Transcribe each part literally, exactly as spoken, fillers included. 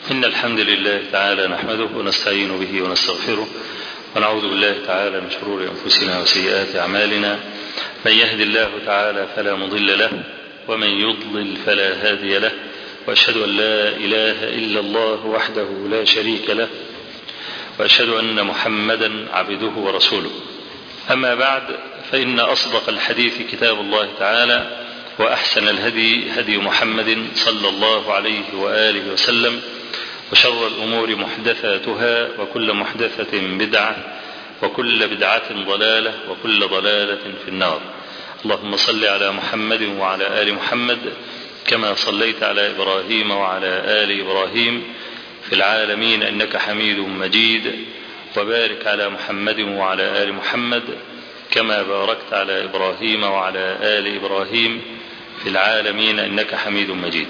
إن الحمد لله تعالى نحمده ونستعين به ونستغفره ونعوذ بالله تعالى من شرور أنفسنا وسيئات أعمالنا. من يهد الله تعالى فلا مضل له ومن يضلل فلا هادي له، وأشهد أن لا إله إلا الله وحده لا شريك له، وأشهد أن محمدا عبده ورسوله. أما بعد، فإن أصدق الحديث كتاب الله تعالى، وأحسن الهدي هدي محمد صلى الله عليه وآله وسلم، وشر الأمور محدثاتها، وكل محدثة بدعة، وكل بدعة ضلالة، وكل ضلالة في النار. اللهم صل على محمد وعلى آل محمد كما صليت على إبراهيم وعلى آل إبراهيم في العالمين إنك حميد مجيد، وبارك على محمد وعلى آل محمد كما باركت على إبراهيم وعلى آل إبراهيم في العالمين إنك حميد مجيد.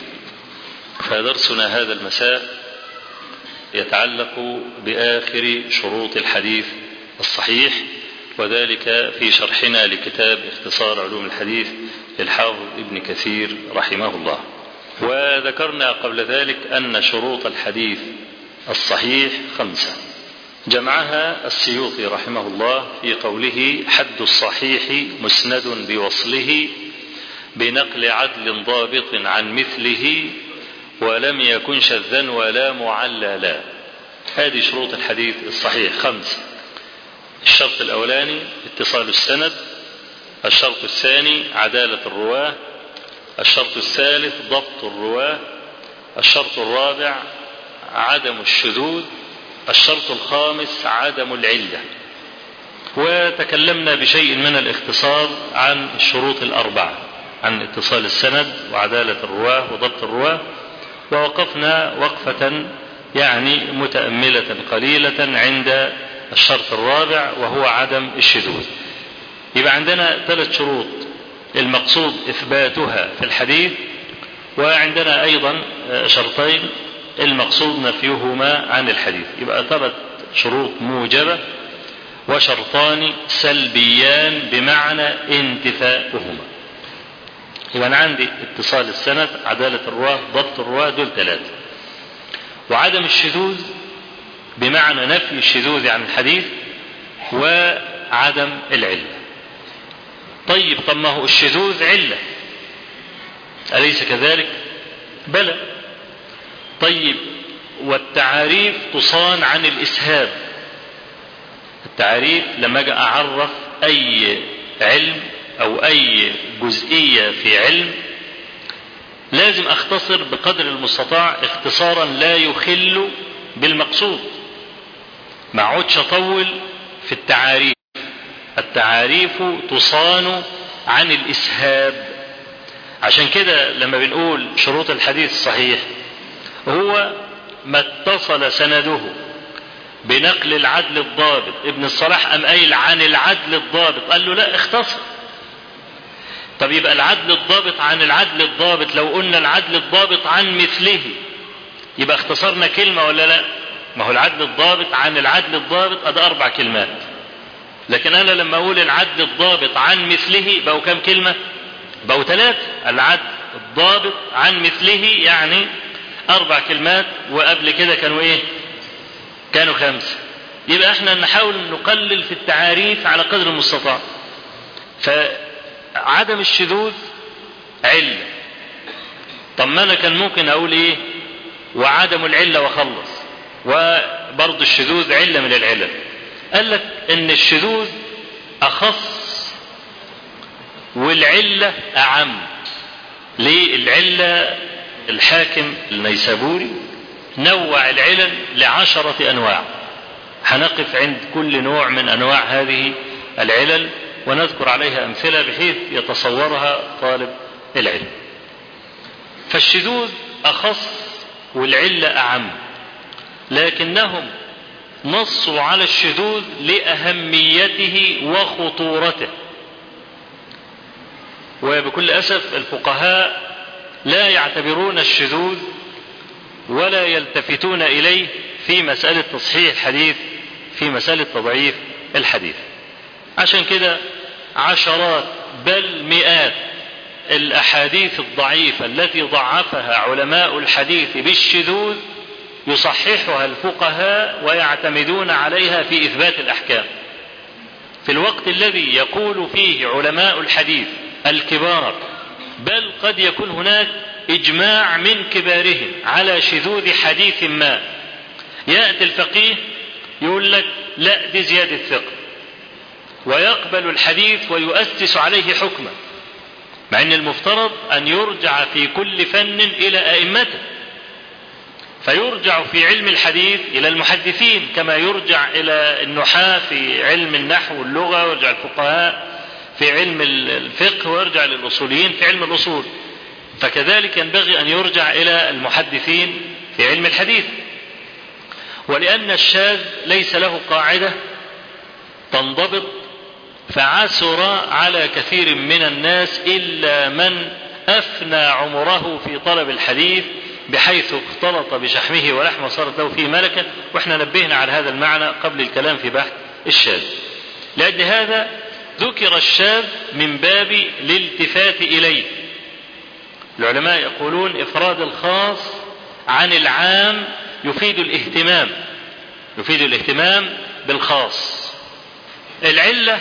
فدرسنا هذا المساء يتعلق بآخر شروط الحديث الصحيح، وذلك في شرحنا لكتاب اختصار علوم الحديث للحافظ ابن كثير رحمه الله. وذكرنا قبل ذلك أن شروط الحديث الصحيح خمسة، جمعها السيوطي رحمه الله في قوله: حد الصحيح مسند بوصله بنقل عدل ضابط عن مثله ولم يكن شذا ولا معللا. هذه شروط الحديث الصحيح خمسة. الشرط الأولاني اتصال السند، الشرط الثاني عدالة الرواة، الشرط الثالث ضبط الرواة، الشرط الرابع عدم الشذوذ، الشرط الخامس عدم العلة. وتكلمنا بشيء من الاختصار عن الشروط الأربعة، عن اتصال السند وعدالة الرواة وضبط الرواة، ووقفنا وقفة يعني متأملة قليلة عند الشرط الرابع وهو عدم الشذوذ. يبقى عندنا ثلاث شروط المقصود إثباتها في الحديث، وعندنا أيضا شرطين المقصود نفيهما عن الحديث. يبقى ثلاث شروط موجبة وشرطان سلبيان بمعنى انتفاؤهما. يبقى أنا عندي اتصال السند، عدالة الرواة، ضبط الرواة، دول ثلاثة. وعدم الشذوذ بمعنى نفي الشذوذ عن الحديث، وعدم العلة. طيب، طب ما هو الشذوذ علة، أليس كذلك؟ بلى. طيب، والتعاريف تصان عن الإسهاب. التعاريف لما أجي أعرف أي علم أو أي جزئية في علم لازم أختصر بقدر المستطاع اختصارا لا يخل بالمقصود، ما عودش أطول في التعاريف. التعاريف تصان عن الإسهاب. عشان كده لما بنقول شروط الحديث الصحيح هو ما اتصل سنده بنقل العدل الضابط. ابن الصلاح أم قايل عن العدل الضابط، قال له لا، اختصر. طب يبقى العدل الضابط عن العدل الضابط، لو قلنا العدل الضابط عن مثله يبقى اختصرنا كلمة ولا لا؟ ما هو العدل الضابط عن العدل الضابط ادي اربع كلمات، لكن انا لما اقول العدل الضابط عن مثله بقوا كم كلمة؟ بقوا ثلاثة. العدل الضابط عن مثله يعني اربع كلمات، وقبل كده كانوا ايه؟ كانوا خمسة. يبقى احنا نحاول نقلل في التعاريف على قدر المستطاع. فعدم الشذوذ علة. طب ما انا كان ممكن اقول ايه؟ وعدم العلة وخلص، وبرضو الشذوذ علة من العلل. قال لك ان الشذوذ اخص والعلة اعم. ليه العلة؟ الحاكم النيسابوري نوع العلل لعشرة انواع، هنقف عند كل نوع من انواع هذه العلل ونذكر عليها امثلة بحيث يتصورها طالب العلم. فالشذوذ اخص والعلة اعم، لكنهم نصوا على الشذوذ لأهميته وخطورته. وبكل أسف الفقهاء لا يعتبرون الشذوذ ولا يلتفتون إليه في مسألة تصحيح الحديث، في مسألة تضعيف الحديث. عشان كده عشرات بل مئات الأحاديث الضعيفة التي ضعفها علماء الحديث بالشذوذ يصححها الفقهاء ويعتمدون عليها في إثبات الأحكام، في الوقت الذي يقول فيه علماء الحديث الكبار، بل قد يكون هناك إجماع من كبارهم على شذوذ حديث ما، يأتي الفقيه يقول لك لا دي زيادة ثقة، ويقبل الحديث ويؤسس عليه حكما، مع أن المفترض أن يرجع في كل فن إلى أئمته، فيرجع في علم الحديث إلى المحدثين كما يرجع إلى النحاة في علم النحو واللغة، ويرجع الفقهاء في علم الفقه، ويرجع للأصوليين في علم الأصول، فكذلك ينبغي أن يرجع إلى المحدثين في علم الحديث. ولأن الشاذ ليس له قاعدة تنضبط، فعسر على كثير من الناس إلا من أفنى عمره في طلب الحديث بحيث اختلط بشحمه ولحمه صارت له فيه ملكة، واحنا نبهنا على هذا المعنى قبل الكلام في بحث الشاذ. لأجل هذا ذكر الشاذ من باب الالتفات إليه. العلماء يقولون إفراد الخاص عن العام يفيد الاهتمام، يفيد الاهتمام بالخاص. العلة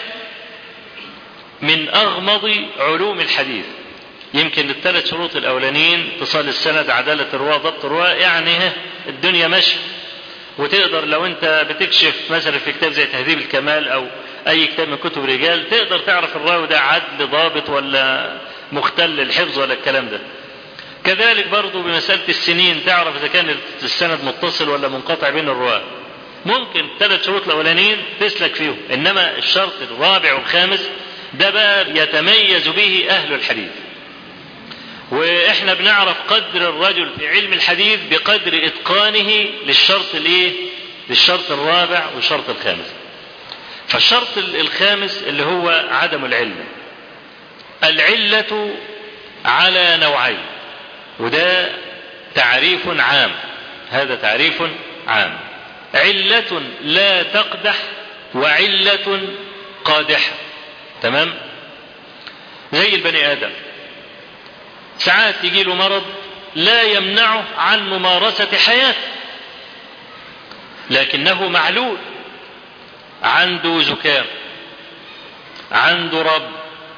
من أغمض علوم الحديث، يمكن الثلاث شروط الأولانيين اتصال السند، عدالة الرواة، ضبط الرواة، يعني الدنيا ماشية، وتقدر لو أنت بتكشف مثلا في كتاب زي تهذيب الكمال أو أي كتاب من كتب الرجال تقدر تعرف الراوي ده عدل ضابط ولا مختل الحفظ ولا الكلام ده. كذلك برضو بمسألة السنين تعرف إذا كان السند متصل ولا منقطع بين الرواة. ممكن ثلاث شروط الأولانيين تسلك فيهم، إنما الشرط الرابع والخامس ده بقى يتميز به أهل الحديث، وإحنا بنعرف قدر الرجل في علم الحديث بقدر إتقانه للشرط الإيه؟ للشرط الرابع والشرط الخامس. فالشرط الخامس اللي هو عدم العلم. العلة على نوعين، وده تعريف عام، هذا تعريف عام. علة لا تقدح وعلة قادحة، تمام؟ زي البني آدم ساعات يجي له مرض لا يمنعه عن ممارسة حياته، لكنه معلول، عنده زكام، عنده رب،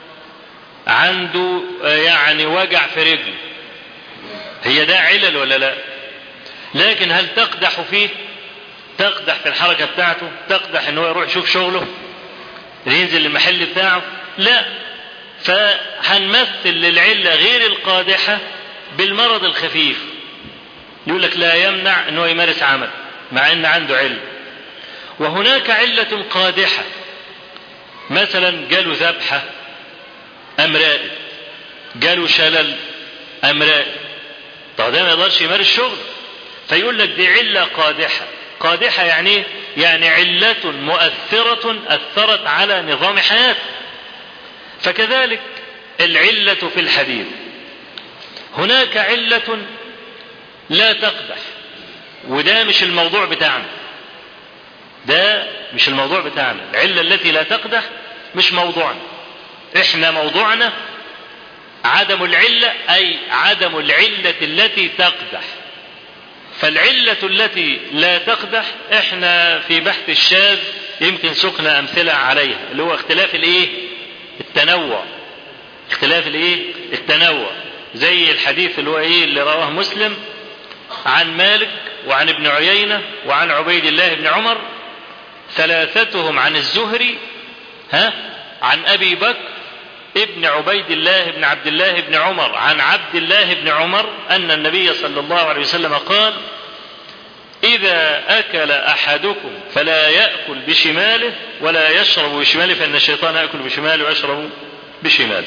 عنده يعني وجع في رجله، هي ده علل ولا لا؟ لكن هل تقدح فيه؟ تقدح في الحركة بتاعته؟ تقدح ان هو يروح يشوف شغله، ينزل المحل بتاعه؟ لا. فهنمثل للعلة غير القادحة بالمرض الخفيف، يقول لك لا يمنع ان هو يمارس عمل مع ان عنده علة. وهناك علة قادحة، مثلا جاله ذبحة أم رائد، جاله شلل أم رائد، طب ده ما يقدرش يمارس شغل، فيقول لك دي علة قادحة. قادحة يعني يعني علة مؤثرة أثرت على نظام حياته. فكذلك العلة في الحديث، هناك علة لا تقدح، وده مش الموضوع بتاعنا، ده مش الموضوع بتاعنا. العلة التي لا تقدح مش موضوعنا، احنا موضوعنا عدم العلة، أي عدم العلة التي تقدح. فالعلة التي لا تقدح احنا في بحث الشاذ يمكن سقنا أمثلة عليها، اللي هو اختلاف الايه؟ التنوع. اختلاف الايه؟ التنوع. زي الحديث اللي هو ايه؟ اللي رواه مسلم عن مالك وعن ابن عيينة وعن عبيد الله بن عمر، ثلاثتهم عن الزهري، ها، عن أبي بكر ابن عبيد الله بن عبد الله بن عمر عن عبد الله بن عمر أن النبي صلى الله عليه وسلم قال: إذا أكل أحدكم فلا يأكل بشماله ولا يشرب بشماله، فإن الشيطان يأكل بشماله ويشرب بشماله.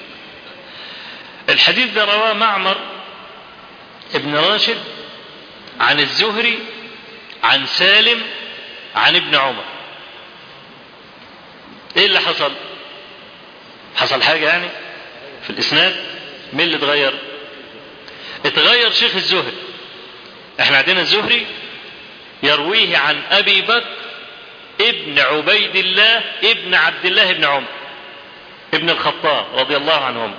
الحديث ده رواه معمر ابن راشد عن الزهري عن سالم عن ابن عمر. ايه اللي حصل؟ حصل حاجة يعني في الإسناد؟ مين اللي اتغير؟ اتغير شيخ الزهري. احنا عندنا الزهري يرويه عن أبي بكر ابن عبيد الله ابن عبد الله بن عمر ابن الخطاب رضي الله عنهم.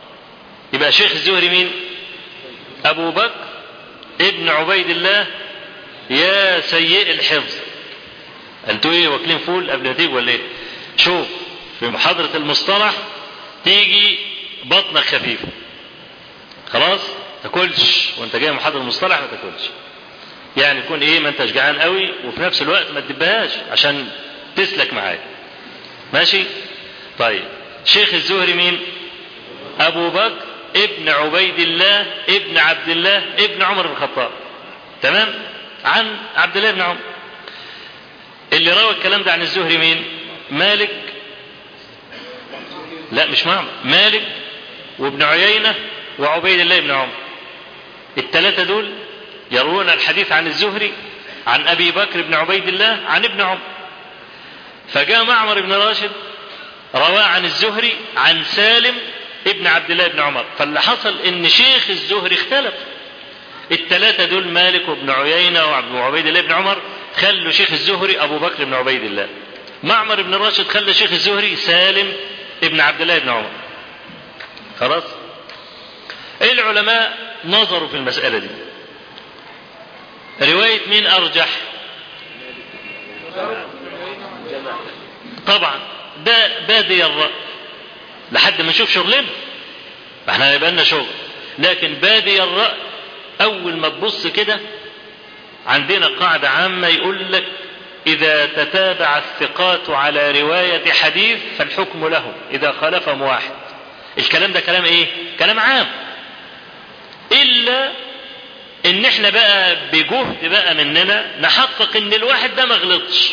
يبقى شيخ الزهري مين؟ أبو بكر ابن عبيد الله يا سيء الحفظ، انتوا ايه واكلين فول قبل ما تيجوا ولا ايه؟ شوف في محاضرة المصطلح تيجي بطنك خفيفة خلاص تاكلش، وانت جاي محاضرة المصطلح ما تاكلش، يعني يكون ايه ما انتش جعان قوي وفي نفس الوقت ما تدبهاش عشان تسلك معاك. ماشي؟ طيب شيخ الزهري مين؟ ابو بكر ابن عبيد الله ابن عبد الله ابن عمر بن الخطاب، تمام؟ عن عبد الله بن عمر. اللي روى الكلام ده عن الزهري مين؟ مالك، لا مش معمر، مالك وابن عيينة وعبيد الله بن عمر، الثلاثة دول يروون الحديث عن الزهري عن أبي بكر بن عبيد الله عن ابن عمر. فجاء معمر بن راشد رواه عن الزهري عن سالم ابن عبد الله بن عمر، فاللي حصل ان شيخ الزهري اختلف. الثلاثة دول مالك وابن عيينة وعبيد الله بن عمر خلوا شيخ الزهري أبو بكر بن عبيد الله، معمر بن راشد خلى شيخ الزهري سالم ابن عبد الله بن عمر. خلاص؟ العلماء نظروا في المسألة دي، رواية مين أرجح؟ طبعا ده بادي الرأي لحد ما نشوف شغلنا، احنا هيبقى لنا شغل، لكن بادي الرأي أول ما تبص كده عندنا قاعدة عامة يقول لك إذا تتابع الثقات على رواية حديث فالحكم له إذا خالفهم واحد. الكلام ده كلام إيه؟ كلام عام، إلا إن إحنا بقى بجهد بقى مننا نحقق إن الواحد ده ما غلطش،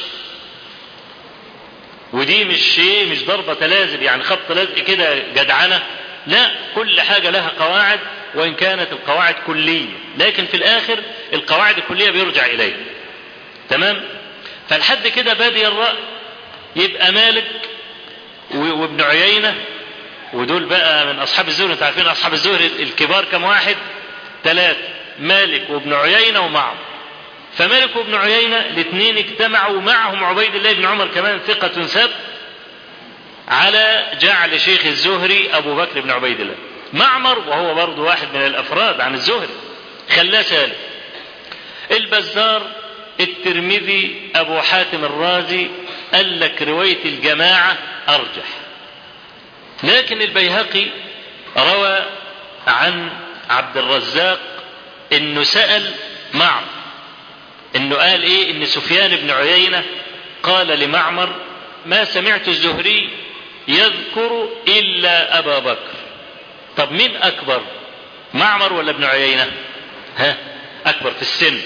ودي مش شيء، مش ضربة لازم يعني خبط لازق كده جدعنة، لا، كل حاجة لها قواعد، وإن كانت القواعد كلية لكن في الآخر القواعد الكلية بيرجع إليه. تمام؟ فالحد كده بادي الرأي يبقى مالك وابن عيينة، ودول بقى من أصحاب الزهري، انتوا عارفين أصحاب الزهري الكبار كم واحد؟ ثلاثة، مالك وابن عيينة ومعهم. فمالك وابن عيينة الاثنين اجتمعوا معهم عبيد الله بن عمر كمان ثقة ثبت على جعل شيخ الزهري أبو بكر بن عبيد الله. معمر وهو برضو واحد من الأفراد عن الزهري خلاه سالم. البزار، الترمذي، أبو حاتم الرازي قال لك رواية الجماعة أرجح، لكن البيهقي روى عن عبد الرزاق انه سأل معمر، انه قال ايه؟ ان سفيان بن عيينة قال لمعمر ما سمعت الزهري يذكر الا ابا بكر. طب مين اكبر، معمر ولا ابن عيينة؟ ها، اكبر في السن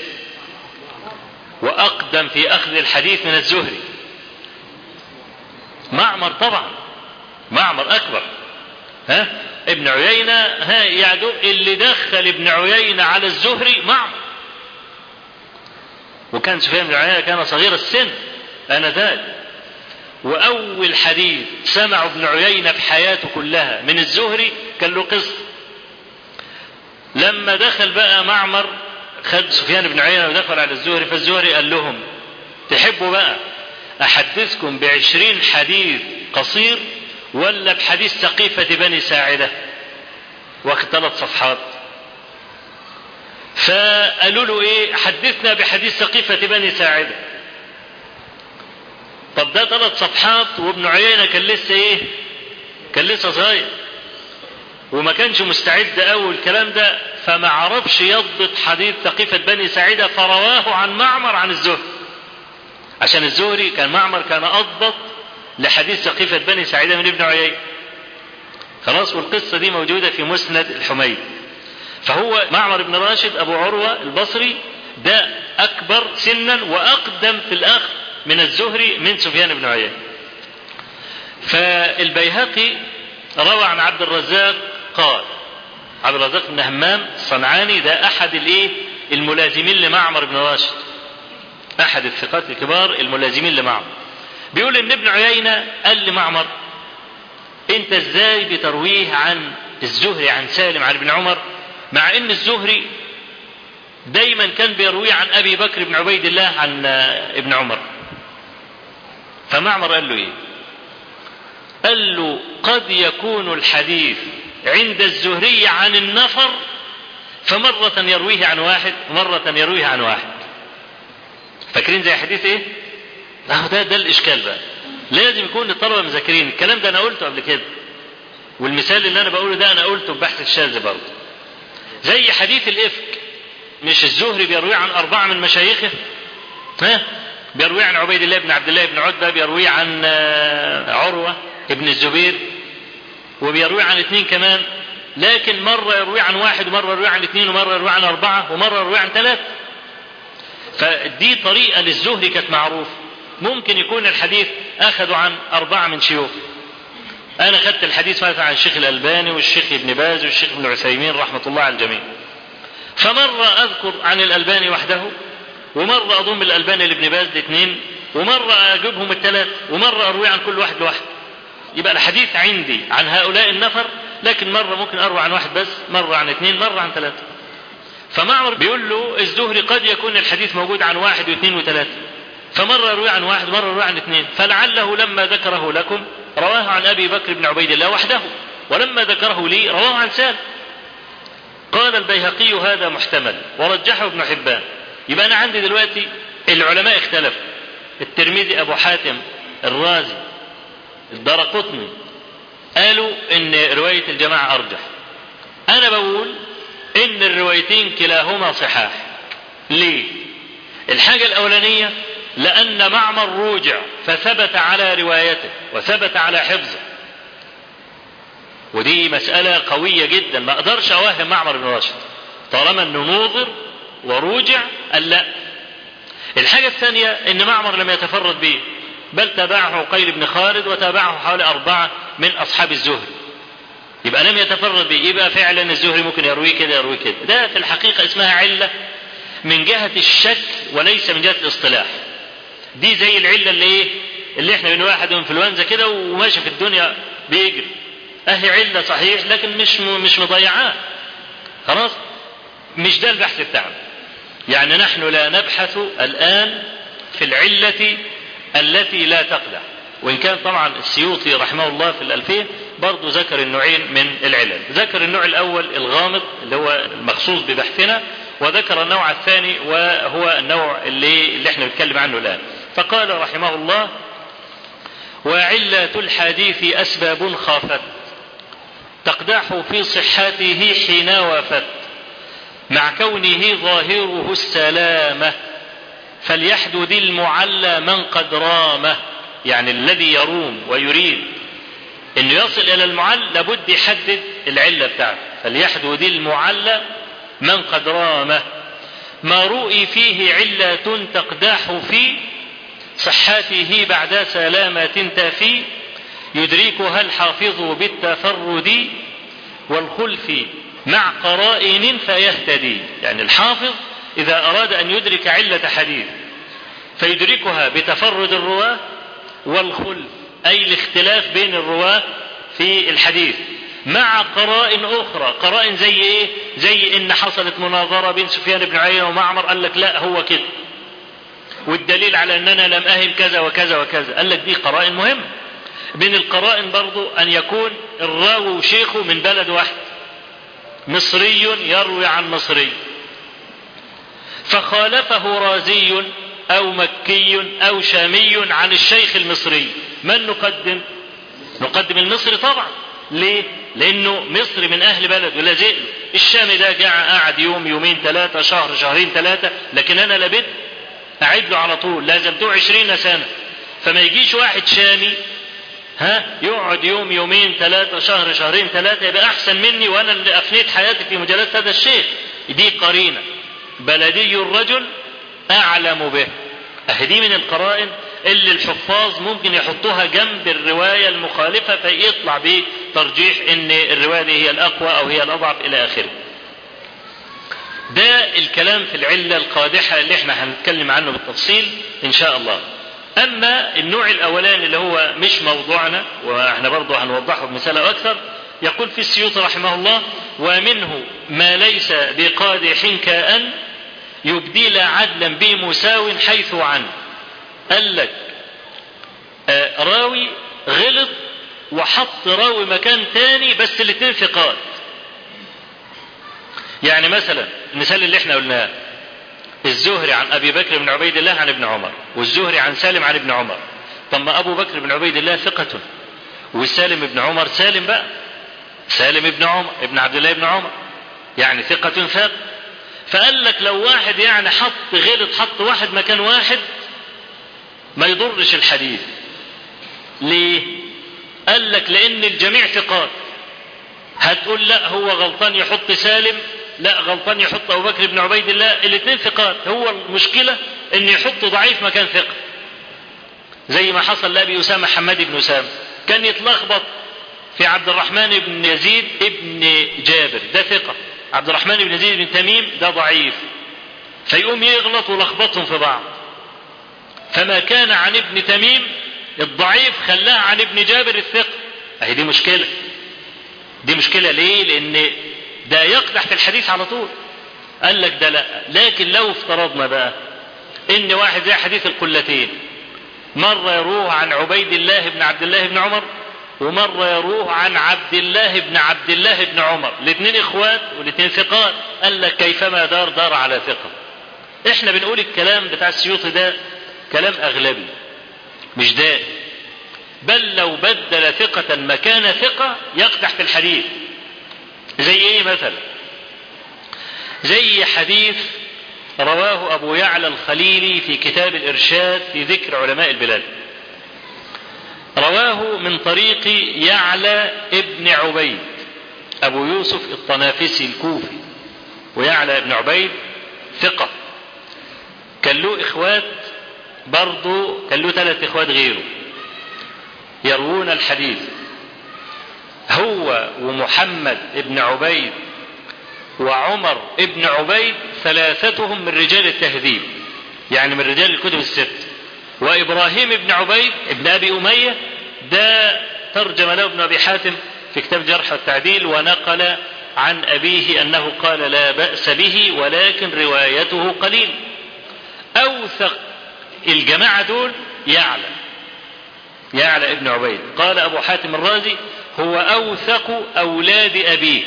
واقدم في اخذ الحديث من الزهري. معمر طبعا، معمر اكبر. ها، ابن عيينة ها يعدو اللي دخل ابن عيينة على الزهري معمر، وكان سفيان بن عيينة كان صغير السن آنذاك، وأول حديث سمع ابن عيينة في حياته كلها من الزهري كان له قصة. لما دخل بقى معمر خد سفيان بن عيينة ودخل على الزهري، فالزهري قال لهم تحبوا بقى أحدثكم بعشرين حديث قصير ولا بحديث سقيفة بني ساعدة واخد ثلاث صفحات؟ فقالوا له ايه؟ حدثنا بحديث سقيفة بني ساعدة. طب ده ثلاث صفحات وابن عيينة كان لسه ايه؟ كان لسه صغير وما كانش مستعد اول الكلام ده، فما عرفش يضبط حديث سقيفة بني ساعدة، فرواه عن معمر عن الزهري، عشان الزهري كان معمر كان اضبط لحديث سقيفة بني ساعدة من ابن عيينة. خلاص، والقصة دي موجودة في مسند الحميد. فهو معمر بن راشد أبو عروة البصري ده أكبر سنا وأقدم في الأخذ من الزهري من سفيان بن عيينة. فالبيهقي روى عن عبد الرزاق قال، عبد الرزاق بن همام الصنعاني ده أحد الإيه؟ الملازمين لمعمر بن راشد، أحد الثقات الكبار الملازمين لمعمر. بيقول ان ابن عيينة قال لمعمر انت ازاي بترويه عن الزهري عن سالم عن ابن عمر مع ان الزهري دايما كان بيرويه عن ابي بكر بن عبيد الله عن ابن عمر؟ فمعمر قال له ايه؟ قال له قد يكون الحديث عند الزهري عن النفر، فمرة يرويه عن واحد ومرة يرويه عن واحد. فاكرين زي حديث ايه؟ اهو ده ده الاشكال بقى. لازم يكون الطلبه مذاكرين الكلام ده. انا قلته قبل كده، والمثال اللي انا بقوله ده انا قلته ببحث الشاذ برضه. زي حديث الافك، مش الزهري بيروي عن اربعه من مشايخه؟ ها؟ بيروي عن عبيد الله بن عبد الله بن عتبه، بيروي عن عروه ابن الزبير، وبيروي عن اثنين كمان، لكن مره يروي عن واحد ومره يروي عن اثنين ومره يروي عن اربعه ومره يروي عن ثلاثه. فدي طريقه للزهري كانت معروفه. ممكن يكون الحديث اخذوا عن اربعه من شيوخ. انا خدت الحديث مثلا عن الشيخ الالباني والشيخ ابن باز والشيخ ابن عثيمين رحمه الله على الجميع، فمره اذكر عن الالباني وحده، ومره اضم الالباني لابن باز الاثنين، ومره اجيبهم الثلاث، ومره اروي عن كل واحد لوحده. يبقى الحديث عندي عن هؤلاء النفر، لكن مره ممكن اروي عن واحد بس، مره عن اثنين، مره عن ثلاثه. فمعمر بيقول له الزهري قد يكون الحديث موجود عن واحد واثنين وثلاثه، فمره يروي عن واحد ومره يروي عن اثنين، فلعله لما ذكره لكم رواه عن ابي بكر بن عبيد الله وحده، ولما ذكره لي رواه عن سالم. قال البيهقي هذا محتمل ورجحه ابن حبان. يبقى انا عندي دلوقتي العلماء اختلفوا. الترمذي، ابو حاتم الرازي، الدارقطني قالوا ان روايه الجماعه ارجح. انا بقول ان الروايتين كلاهما صحاح. ليه؟ الحاجه الاولانيه لان معمر روجع فثبت على روايته وثبت على حفظه، ودي مسألة قوية جدا، ما اقدرش اوهم معمر بن راشد طالما انه نوظر وروجع. قال لا. الحاجة الثانية ان معمر لم يتفرد به، بل تابعه عقيل بن خالد وتابعه حوالي اربعة من اصحاب الزهري، يبقى لم يتفرد به. يبقى فعلا الزهري ممكن يروي كده يروي كده. ده في الحقيقة اسمها علة من جهة الشك وليس من جهة الاصطلاح. دي زي العلة اللي ايه اللي احنا بين واحد انفلونزا كده وماشي في الدنيا بيجري، اهي علة صحيح لكن مش مش مضيعاه. خلاص، مش ده البحث بتاعنا. يعني نحن لا نبحث الآن في العلة التي لا تقدح، وإن كان طبعا السيوطي رحمه الله في الألفية برضو ذكر النوعين من العلل. ذكر النوع الأول الغامض اللي هو المخصوص ببحثنا، وذكر النوع الثاني وهو النوع اللي, اللي احنا بنتكلم عنه الآن. فقال رحمه الله: وعلة الحديث أسباب خافت تقدح في صحته حين وافت، مع كونه ظاهره السلامة، فليحدد المعلى من قد رامه. يعني الذي يروم ويريد انه يصل الى المعلى لابد يحدد العلة بتاعته. فليحدد المعلى من قد رامه، ما رؤي فيه علة تقدح في صحته بعد سلامة تافي، يدركها الحافظ بالتفرد والخلف مع قرائن فيهتدي. يعني الحافظ إذا أراد أن يدرك علة حديث فيدركها بتفرد الرواة والخلف، أي الاختلاف بين الرواة في الحديث، مع قرائن أخرى. قرائن زي إيه؟ زي إن حصلت مناظرة بين سفيان بن عيينة ومعمر، قال لك لا هو كده، والدليل على أننا لم أهم كذا وكذا وكذا، قال لك دي قرائن مهمة. من القرائن برضو أن يكون الراوي وشيخه من بلد واحد، مصري يروي عن مصري، فخالفه رازي أو مكي أو شامي عن الشيخ المصري، من نقدم؟ نقدم المصري طبعا. ليه؟ لأنه مصري من أهل بلد ولازق. الشامي ده جاء قاعد يوم يومين ثلاثة شهر شهرين ثلاثة، لكن أنا لابد أعد له على طول، لازمته عشرين سنة. فما يجيش واحد شامي ها يقعد يوم يومين ثلاثة شهر شهرين ثلاثة يبقى أحسن مني وأنا اللي أفنيت حياتي في مجالات هذا الشيخ. دي قرينة، بلدي الرجل أعلم به. أهدي من القرائن اللي الحفاظ ممكن يحطوها جنب الرواية المخالفة فيطلع بترجيح إن الرواية دي هي الأقوى أو هي الأضعف إلى آخره. ده الكلام في العلة القادحة اللي احنا هنتكلم عنه بالتفصيل إن شاء الله. أما النوع الأولاني اللي هو مش موضوعنا وإحنا برضو هنوضحه بمثال أكثر، يقول في السيوطي رحمه الله: ومنه ما ليس بقادح كأن يبديل عدلا بمساو حيث عنه. قال لك آه راوي غلط وحط راوي مكان تاني بس الاتنين ثقات. يعني مثلا المثال اللي احنا قلناه، الزهري عن أبي بكر بن عبيد الله عن ابن عمر، والزهري عن سالم عن ابن عمر. طب ما أبو بكر بن عبيد الله ثقة، وسالم ابن عمر سالم بقى سالم ابن عمر ابن عبد الله ابن عمر، يعني ثقة ثقة. فقال لك لو واحد يعني حط غلط حط واحد مكان واحد ما يضرش الحديث. ليه؟ قال لك لأن الجميع ثقات. هتقول لا هو غلطان يحط سالم، لا غلطان يحط أبو بكر بن عبيد الله، الاثنين ثقات. هو المشكلة ان يحط ضعيف مكان ثقة، زي ما حصل لأبي أسامة حماد بن أسامة، كان يتلخبط في عبد الرحمن بن يزيد ابن جابر، ده ثقة، عبد الرحمن بن يزيد بن تميم ده ضعيف، فيقوم يغلط ولخبطهم في بعض. فما كان عن ابن تميم الضعيف خلاه عن ابن جابر الثقة. اهي دي مشكلة، دي مشكلة ليه؟ لأن ده يقدح في الحديث على طول. قال لك ده لا. لكن لو افترضنا بقى ان واحد زي حديث القلتين، مرة يروه عن عبيد الله بن عبد الله بن عمر، ومرة يروه عن عبد الله بن عبد الله بن عمر، الاثنين اخوات والاثنين ثقات. قال لك كيفما دار دار على ثقة. احنا بنقول الكلام بتاع السيوطي ده كلام اغلبي مش دائم، بل لو بدل ثقة مكان ثقة يقدح في الحديث. زي ايه مثلا؟ زي حديث رواه ابو يعلى الخليلي في كتاب الارشاد في ذكر علماء البلاد، رواه من طريق يعلى ابن عبيد ابو يوسف الطنافسي الكوفي، ويعلى ابن عبيد ثقة، كان له اخوات برضو، كان له ثلاث اخوات غيره يروون الحديث، هو ومحمد ابن عبيد وعمر ابن عبيد ثلاثتهم من رجال التهذيب، يعني من رجال الكتب الست. وإبراهيم ابن عبيد ابن أبي أمية ده ترجم له ابن أبي حاتم في كتاب جرح والتعديل، ونقل عن أبيه أنه قال لا بأس به ولكن روايته قليل. أوثق الجماعة دول يعلى يعلى ابن عبيد، قال أبو حاتم الرازي هو أوثق أولاد أبيه.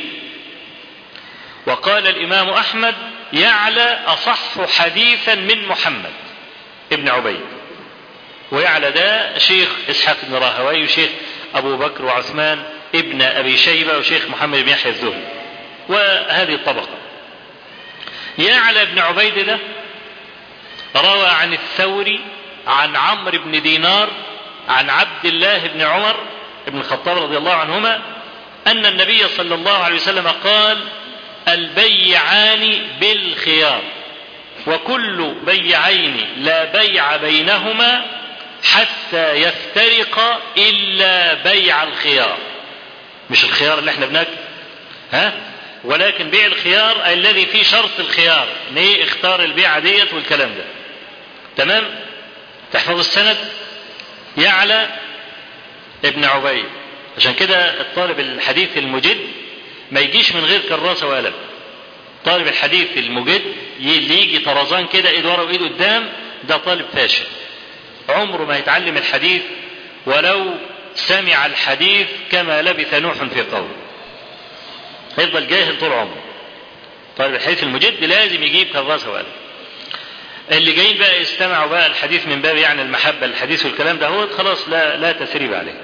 وقال الإمام أحمد يعلى أصح حديثا من محمد ابن عبيد. ويعلى ده شيخ إسحاق بن راهوي وشيخ أبو بكر وعثمان ابن أبي شيبة وشيخ محمد بن يحيى الزهري، وهذه الطبقة. يعلى بن عبيد ده روى عن الثوري عن عمرو بن دينار عن عبد الله بن عمر بن الخطاب رضي الله عنهما أن النبي صلى الله عليه وسلم قال البيعان بالخيار، وكل بيعين لا بيع بينهما حتى يفترق إلا بيع الخيار. مش الخيار اللي احنا بناكل ها، ولكن بيع الخيار الذي فيه شرط الخيار، ليه اختار البيعة ديت والكلام ده. تمام؟ تحفظ السند. يعلى ابن عبيد، عشان كده الطالب الحديث المجد ما يجيش من غير كراسة وقلم. طالب الحديث المجد اللي يجي طرزان كده ايد ورا وايد قدام ده طالب فاشل، عمره ما يتعلم الحديث ولو سمع الحديث كما لبث نوح في قوم، هيفضل جاهل طول عمره. طالب الحديث المجد لازم يجيب كراسة وقلم. اللي جايين بقى يستمعوا بقى الحديث من باب يعني المحبة الحديث والكلام ده هو خلاص لا لا تثريب عليه.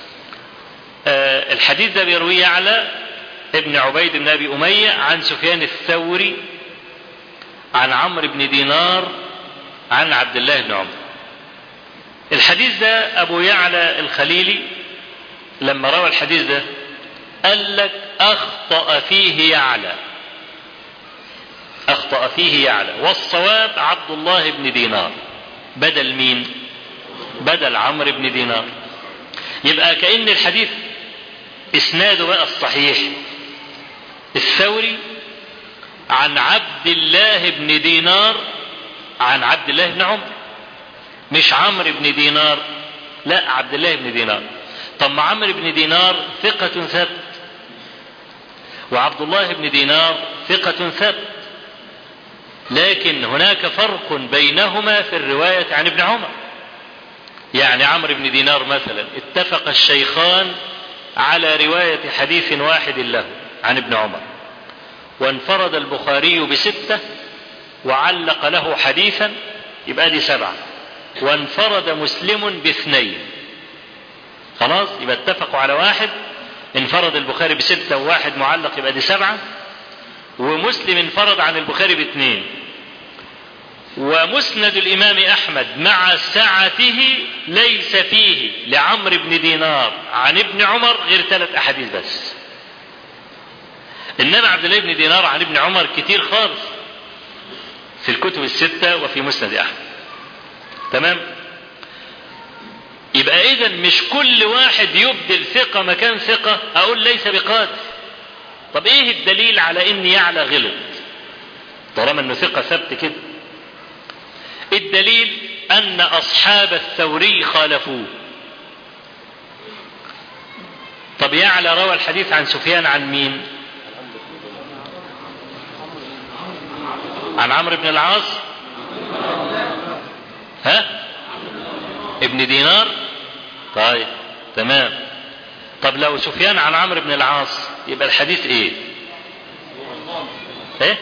آه الحديث ده بيرويه على ابن عبيد بن أبي أمية عن سفيان الثوري عن عمرو بن دينار عن عبد الله بن عمر. الحديث ده أبو يعلى الخليلي لما روى الحديث ده قال لك أخطأ فيه يعلى، أخطأ فيه يعلى، والصواب عبد الله بن دينار بدل مين؟ بدل عمرو بن دينار. يبقى كأن الحديث إسناده بقى الصحيح الثوري عن عبد الله بن دينار عن عبد الله بن عمر، مش عمرو بن دينار، لا عبد الله بن دينار. طب ما عمرو بن دينار ثقة ثبت وعبد الله بن دينار ثقة ثبت، لكن هناك فرق بينهما في الرواية عن ابن عمر. يعني عمرو بن دينار مثلا اتفق الشيخان على رواية حديث واحد له عن ابن عمر، وانفرد البخاري بستة وعلق له حديثا يبقى دي سبعة، وانفرد مسلم باثنين. خلاص يبقى اتفقوا على واحد، انفرد البخاري بستة وواحد معلق يبقى دي سبعة، ومسلم انفرد عن البخاري باثنين. ومسند الإمام أحمد مع سعته ليس فيه لعمرو بن دينار عن ابن عمر غير ثلاث أحاديث بس. إنما عبد الله بن دينار عن ابن عمر كتير خالص في الكتب الستة وفي مسند أحمد. تمام؟ يبقى إذن مش كل واحد يبدل ثقة مكان ثقة أقول ليس بقادر. طب إيه الدليل على إن يعلى غلط طالما إنه ثقة ثبت كده؟ الدليل أن أصحاب الثوري خالفوه. طب يعلى روى الحديث عن سفيان عن مين؟ عن عمرو بن العاص. ها؟ ابن دينار. طيب تمام. طب لو سفيان عن عمرو بن العاص يبقى الحديث ايه؟ ايه؟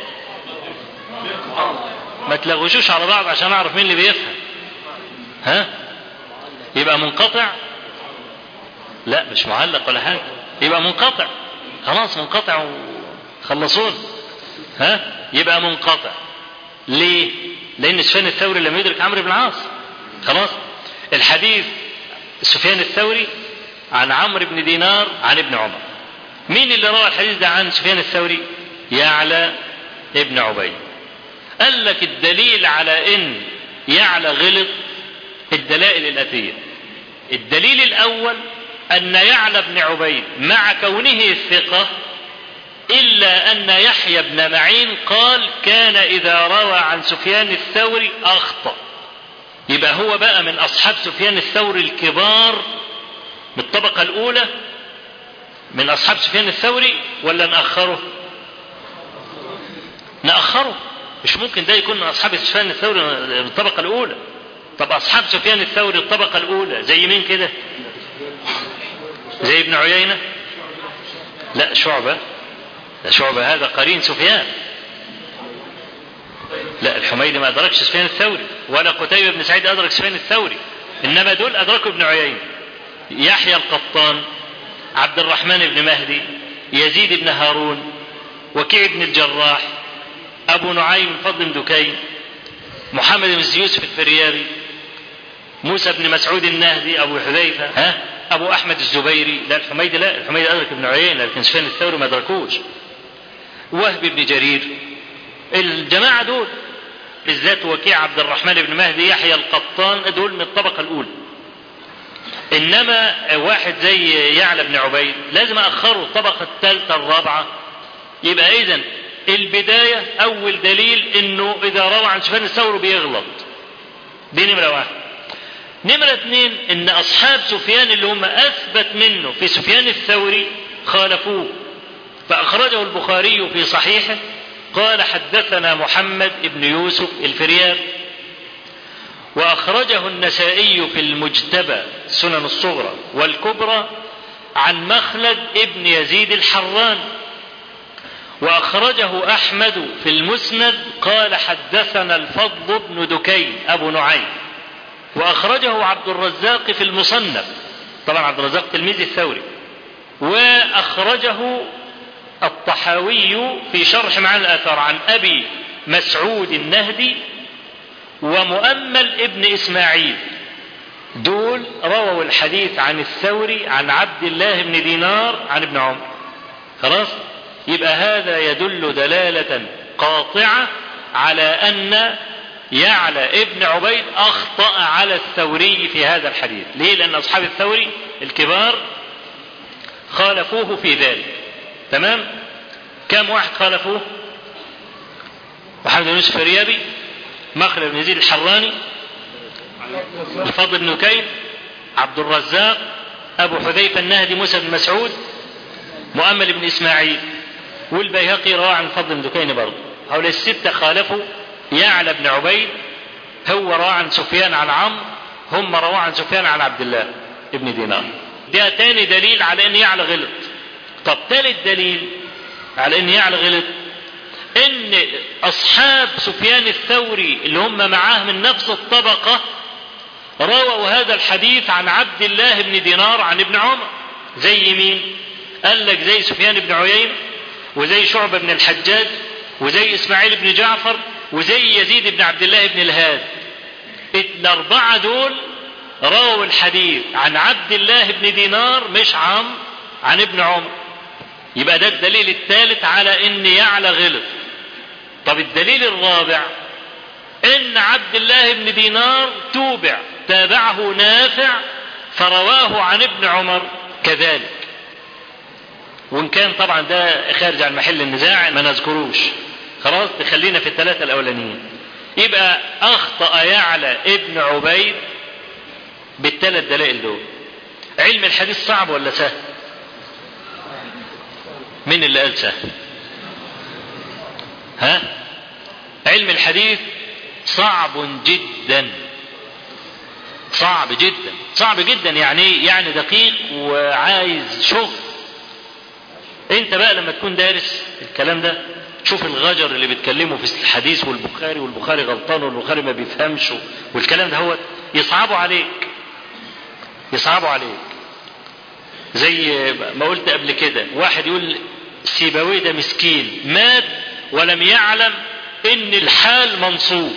ما تلغوشوش على بعض عشان اعرف مين اللي بيفهم. ها؟ يبقى منقطع؟ لا مش معلق ولا حاجة، يبقى منقطع. خلاص منقطع وخلصون. ها؟ يبقى منقطع. ليه؟ لأن سفيان الثوري لم يدرك عمرو بن العاص. خلاص؟ الحديث سفيان الثوري عن عمرو بن دينار عن ابن عمر. مين اللي روى الحديث ده عن سفيان الثوري؟ يعلى ابن عبيد. قال لك الدليل على ان يعلى غلط الدلائل الآتية. الدليل الأول أن يعلى بن عبيد مع كونه الثقة إلا أن يحيى بن معين قال كان إذا روى عن سفيان الثوري أخطأ. يبقى هو بقى من أصحاب سفيان الثوري الكبار بالطبقة الأولى من أصحاب سفيان الثوري ولا نأخره؟ نأخره. مش ممكن ده يكون من أصحاب سفيان الثوري بالطبقة الأولى. طب أصحاب سفيان الثوري الطبقة الأولى زي مين كده؟ زي ابن عيينة؟ لا شعبة. لا شعبة هذا قرين سفيان. لا الحميدي ما أدركش سفيان الثوري ولا قتيبة بن سعيد أدرك سفيان الثوري، إنما دول أدركوا ابن عيينة. يحيى القطان، عبد الرحمن بن مهدي، يزيد بن هارون، وكيع بن الجراح، أبو نعيم فضل بن دكين، محمد بن يوسف الفريابي، موسى بن مسعود النهدي، أبو حذيفة، ها أبو أحمد الزبيري. لا الحميدي لا الحميدي أدرك ابن عيينة لكن سفيان الثوري ما أدركوش. وهب بن جرير. الجماعة دول بالذات وكيع عبد الرحمن بن مهدي يحيى القطان دول من الطبقة الأولى. إنما واحد زي يعلى بن عبيد لازم أخره الطبقة الثالثة الرابعة. يبقى إذن البداية أول دليل إنه إذا روى عن سفيان الثوري بيغلط. دي نمرة واحد. نمرة اثنين إن أصحاب سفيان اللي هم أثبت منه في سفيان الثوري خالفوه. فأخرجه البخاري في صحيحه قال حدثنا محمد بن يوسف الفريابي. وأخرجه النسائي في المجتبى سنن الصغرى والكبرى عن مخلد ابن يزيد الحران. وأخرجه أحمد في المسند قال حدثنا الفضل بن دكين أبو نعيم. وأخرجه عبد الرزاق في المصنف، طبعا عبد الرزاق تلميذ الثوري. وأخرجه الطحاوي في شرح معاني الآثار عن أبي مسعود النهدي ومؤمل ابن إسماعيل. دول رووا الحديث عن الثوري عن عبد الله بن دينار عن ابن عمر. خلاص يبقى هذا يدل دلالة قاطعة على أن يعلى ابن عبيد أخطأ على الثوري في هذا الحديث. ليه؟ لأن أصحاب الثوري الكبار خالفوه في ذلك. تمام؟ كم واحد خالفوه؟ محمد بن يوسف الفريابي، مخلد بن يزيد الحراني، الفضل بن دكين، عبد الرزاق، أبو حذيفة النهدي، موسى بن مسعود، مؤمل بن إسماعيل، والبيهقي روى عن الفضل بن دكين برضه. هؤلاء الستة خالفوا يعلى بن عبيد. هو روى عن سفيان عن عمرو، هم روى عن سفيان عن عبد الله ابن دينار. ده تاني دليل على ان يعلى غلط. طب ثالث دليل على ان يعلى غلط ان اصحاب سفيان الثوري اللي هم معاه من نفس الطبقة رووا هذا الحديث عن عبد الله بن دينار عن ابن عمر. زي مين؟ قال لك زي سفيان بن عيينة، وزي شعبة بن الحجاج، وزي اسماعيل بن جعفر، وزي يزيد بن عبد الله بن الهاد. الاربعة دول رووا الحديث عن عبد الله بن دينار مش عن عن ابن عمر. يبقى ده الدليل الثالث على ان يعلى غلط. طب الدليل الرابع ان عبد الله بن دينار توبع، تابعه نافع فرواه عن ابن عمر كذلك، وان كان طبعا ده خارج عن محل النزاع ما نذكروش، خلاص تخلينا في الثلاثة الاولانيين. يبقى اخطأ يعلى ابن عبيد بالثلاث دلائل دول. علم الحديث صعب ولا سهل؟ مين اللي قال سهل؟ ها؟ علم الحديث صعب جدا، صعب جدا، صعب جدا. يعني يعني دقيق وعايز شغل. انت بقى لما تكون دارس الكلام ده تشوف الغجر اللي بيتكلموا في الحديث والبخاري والبخاري غلطان والبخاري ما بيفهمش والكلام ده هو يصعبوا عليك، يصعبوا عليك. زي ما قلت قبل كده، واحد يقول سيبويه ده مسكين مات ولم يعلم ان الحال منصوب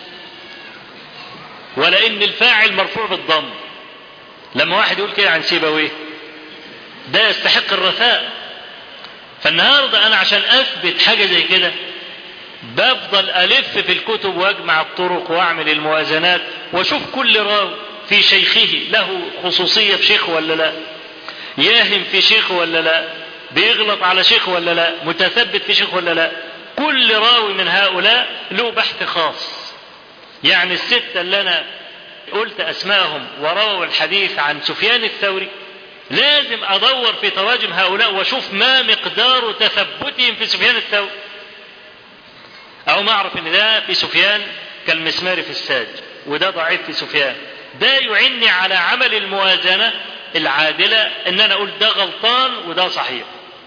ولا ان الفاعل مرفوع بالضم. لما واحد يقول كده عن سيبويه ده يستحق الرثاء. فالنهاردة انا عشان اثبت حاجة زي كده بفضل الف في الكتب واجمع الطرق واعمل الموازنات واشوف كل راوي في شيخه له خصوصية في شيخه ولا لا، ياهم في شيخه ولا لا، بيغلط على شيخه ولا لا، متثبت في شيخه ولا لا. كل راوي من هؤلاء له بحث خاص. يعني الستة اللي انا قلت اسمائهم ورووا الحديث عن سفيان الثوري لازم ادور في تراجم هؤلاء واشوف ما مقدار تثبتهم في سفيان الثوري، او ما اعرف ان ده في سفيان كالمسمار في الساج وده ضعيف في سفيان. ده يعني على عمل الموازنة العادلة ان انا اقول ده غلطان وده صحيح.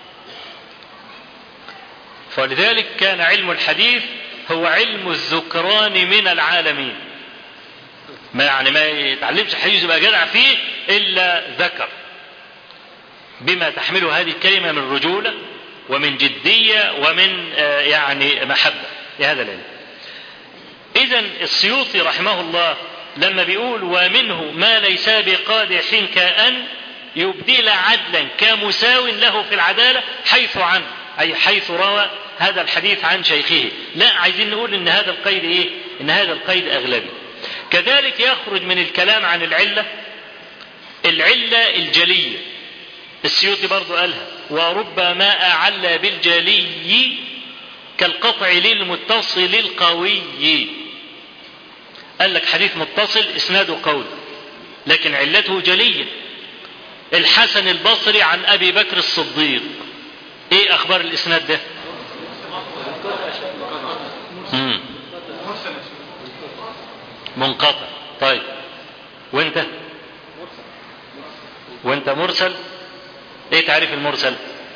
فلذلك كان علم الحديث هو علم الذكران من العالمين. ما يعني ما يتعلمش حديث يبقى جدع فيه الا ذكر، بما تحمله هذه الكلمة من رجولة ومن جدية ومن يعني محبة لهذا العلم. إذن السيوطي رحمه الله لما بيقول ومنه ما ليس بقادح كأن يبدل عدلا كمساو له في العدالة حيث عنه، أي حيث روى هذا الحديث عن شيخه. لا، عايزين نقول إن هذا القيد إيه؟ إن هذا القيد أغلبي. كذلك يخرج من الكلام عن العلة العلة الجلية. السيوطي برضو قالها وربما أعلى بالجلي كالقطع للمتصل القوي. قال لك حديث متصل اسناده قول لكن علته جلية. الحسن البصري عن أبي بكر الصديق، ايه اخبار الاسناد ده؟ مم. منقطع. طيب وانت وانت مرسل. ايه تعريف المرسل؟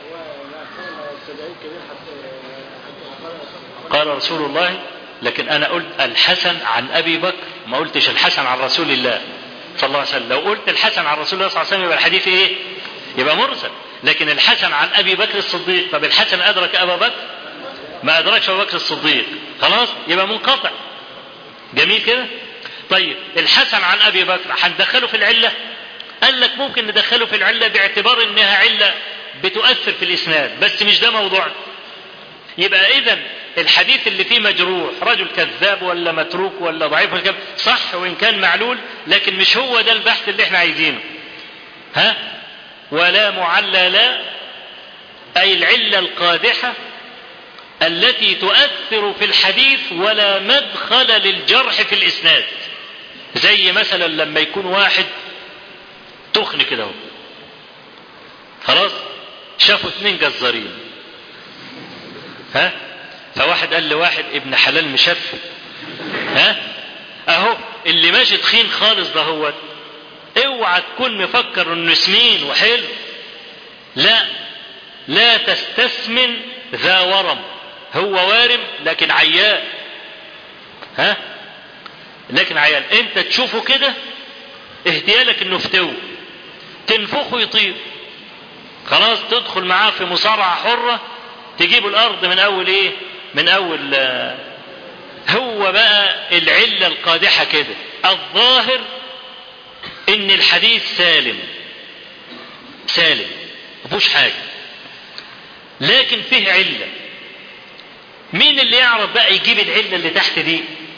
قال رسول الله، لكن انا قلت الحسن عن ابي بكر، ما قلتش الحسن عن رسول الله صلى الله عليه وسلم. لو قلت الحسن عن رسول الله صلى الله عليه وسلم يبقى الحديث ايه؟ يبقى مرسل. لكن الحسن عن ابي بكر الصديق، طب الحسن ادرك ابا بكر؟ ما ادركش ابو بكر الصديق، خلاص يبقى منقطع. جميل كده. طيب الحسن عن ابي بكر هندخله في العله؟ قال لك ممكن ندخله في العله باعتبار انها عله بتؤثر في الاسناد، بس مش ده موضوع. يبقى اذا الحديث اللي فيه مجروح رجل كذاب ولا متروك ولا ضعيف ولا صح وان كان معلول، لكن مش هو ده البحث اللي احنا عايزينه. ها؟ ولا معلل، اي العله القادحه التي تؤثر في الحديث ولا مدخل للجرح في الاسناد. زي مثلا لما يكون واحد تخن كده، خلاص شافوا اثنين جزارين، ها؟ فواحد قال لواحد ابن حلال مشفي، ها؟ اهو اللي ماشي تخين خالص ده هو، اوعى تكون مفكر انه سمين وحلو. لا، لا تستسمن ذا ورم، هو وارم لكن عيان، ها لكن عيان، انت تشوفه كده اهتيالك انه فتو، تنفخه يطير، خلاص تدخل معاه في مصارعة حرة تجيب الارض من اول ايه، من اول آه هو بقى العلة القادحة كده. الظاهر ان الحديث سالم سالم مفيهوش حاجة، لكن فيه علة. مين اللي يعرف بقى يجيب العلة اللي تحت دي؟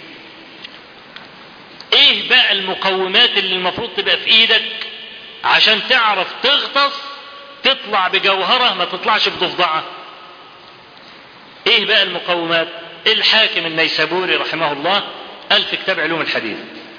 ايه بقى المقومات اللي المفروض تبقى في ايدك عشان تعرف تغطس تطلع بجوهرة ما تطلعش بضفدعة؟ ايه بقى المقومات؟ الحاكم النيسابوري رحمه الله قال في كتاب علوم الحديث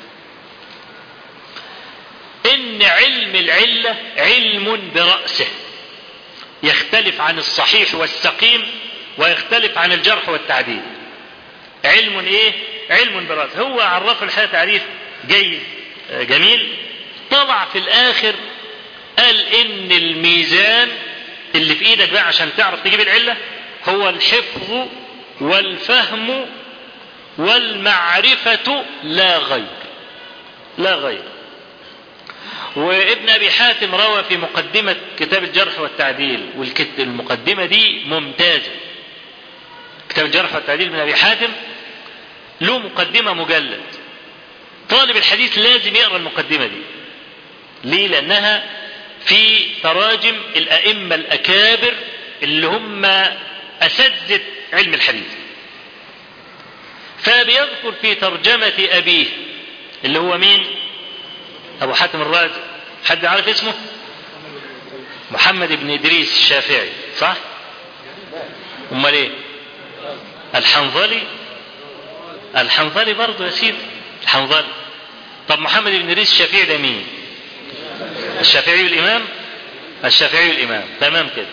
ان علم العلة علم برأسه، يختلف عن الصحيح والسقيم ويختلف عن الجرح والتعديل. علم ايه؟ علم برأسه. هو عرف الحقيقة تعريف جيد جميل، طلع في الاخر قال ان الميزان اللي في ايدك بقى عشان تعرف تجيب العلة هو الحفظ والفهم والمعرفة لا غير، لا غير. وابن ابي حاتم روى في مقدمة كتاب الجرح والتعديل، والمقدمة دي ممتازة. كتاب الجرح والتعديل من ابي حاتم له مقدمة مجلد، طالب الحديث لازم يقرأ المقدمة دي. ليه؟ لانها في تراجم الائمة الاكابر اللي هم اساتذة علم الحديث. فبيذكر في ترجمة ابيه اللي هو مين؟ ابو حاتم الرازي. حد عارف اسمه؟ محمد بن ادريس الشافعي، صح؟ امال ايه؟ الحنظلي. الحنظلي برضه يا سيدي، الحنظلي. طب محمد بن ادريس الشافعي ده مين؟ الشافعي الامام، الشافعي الامام، تمام كده.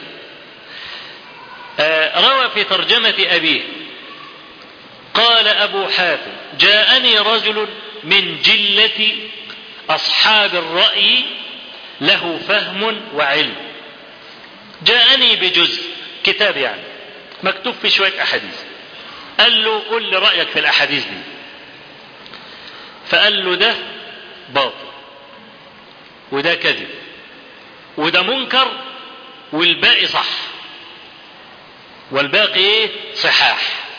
آه روى في ترجمة ابيه قال ابو حاتم جاءني رجل من جلة اصحاب الرأي له فهم وعلم، جاءني بجزء كتاب يعني مكتوب في شوية احاديث، قال له قل لي رأيك في الاحاديث دي. فقال له ده باطل وده كذب وده منكر والباقي صح، والباقي ايه؟ صحاح.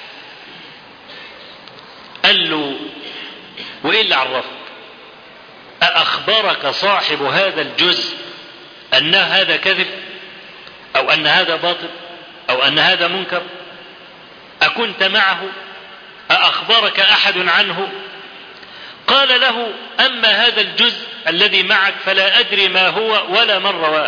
قال له وايه اللي عرفك؟ أأخبرك صاحب هذا الجزء أن هذا كذب أو أن هذا باطل أو أن هذا منكر؟ أكنت معه؟ أأخبرك أحد عنه؟ قال له أما هذا الجزء الذي معك فلا أدري ما هو ولا من رواه،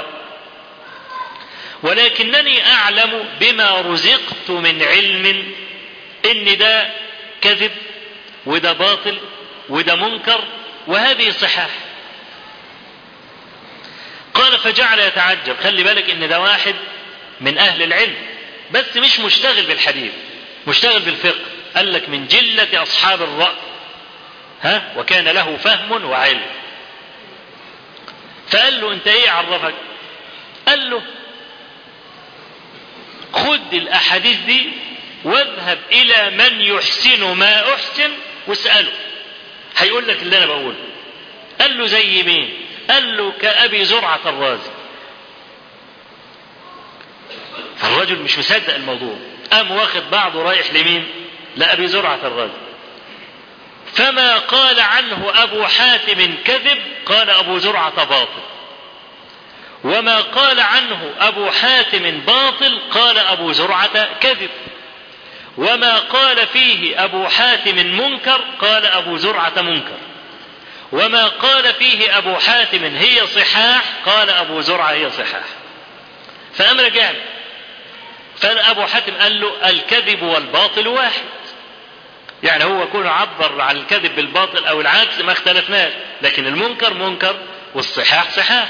ولكنني أعلم بما رزقت من علم إن ده كذب وده باطل وده منكر وهذه صحاح. قال فجعل يتعجب، خلي بالك ان ده واحد من اهل العلم بس مش مشتغل بالحديث، مشتغل بالفقه. قال لك من جلة اصحاب الرأي، ها، وكان له فهم وعلم. فقال له انت ايه عرفك؟ قال له خد الاحاديث دي واذهب الى من يحسن ما احسن واسأله، هيقول لك اللي انا بقوله. قال له زي مين؟ قال له كأبي زرعة الرازي. فالرجل مش مصدق الموضوع، قام واخد بعضه رايح لمين؟ لأبي زرعة الرازي. فما قال عنه أبو حاتم كذب قال أبو زرعة باطل، وما قال عنه أبو حاتم باطل قال أبو زرعة كذب، وما قال فيه أبو حاتم منكر قال أبو زرعة منكر، وما قال فيه أبو حاتم هي صحاح قال أبو زرعة هي صحاح. فأم رجع له، فأبو حاتم قال له الكذب والباطل واحد، يعني هو كونه عبر عن الكذب بالباطل أو العكس ما اختلفناش، لكن المنكر منكر والصحاح صحاح.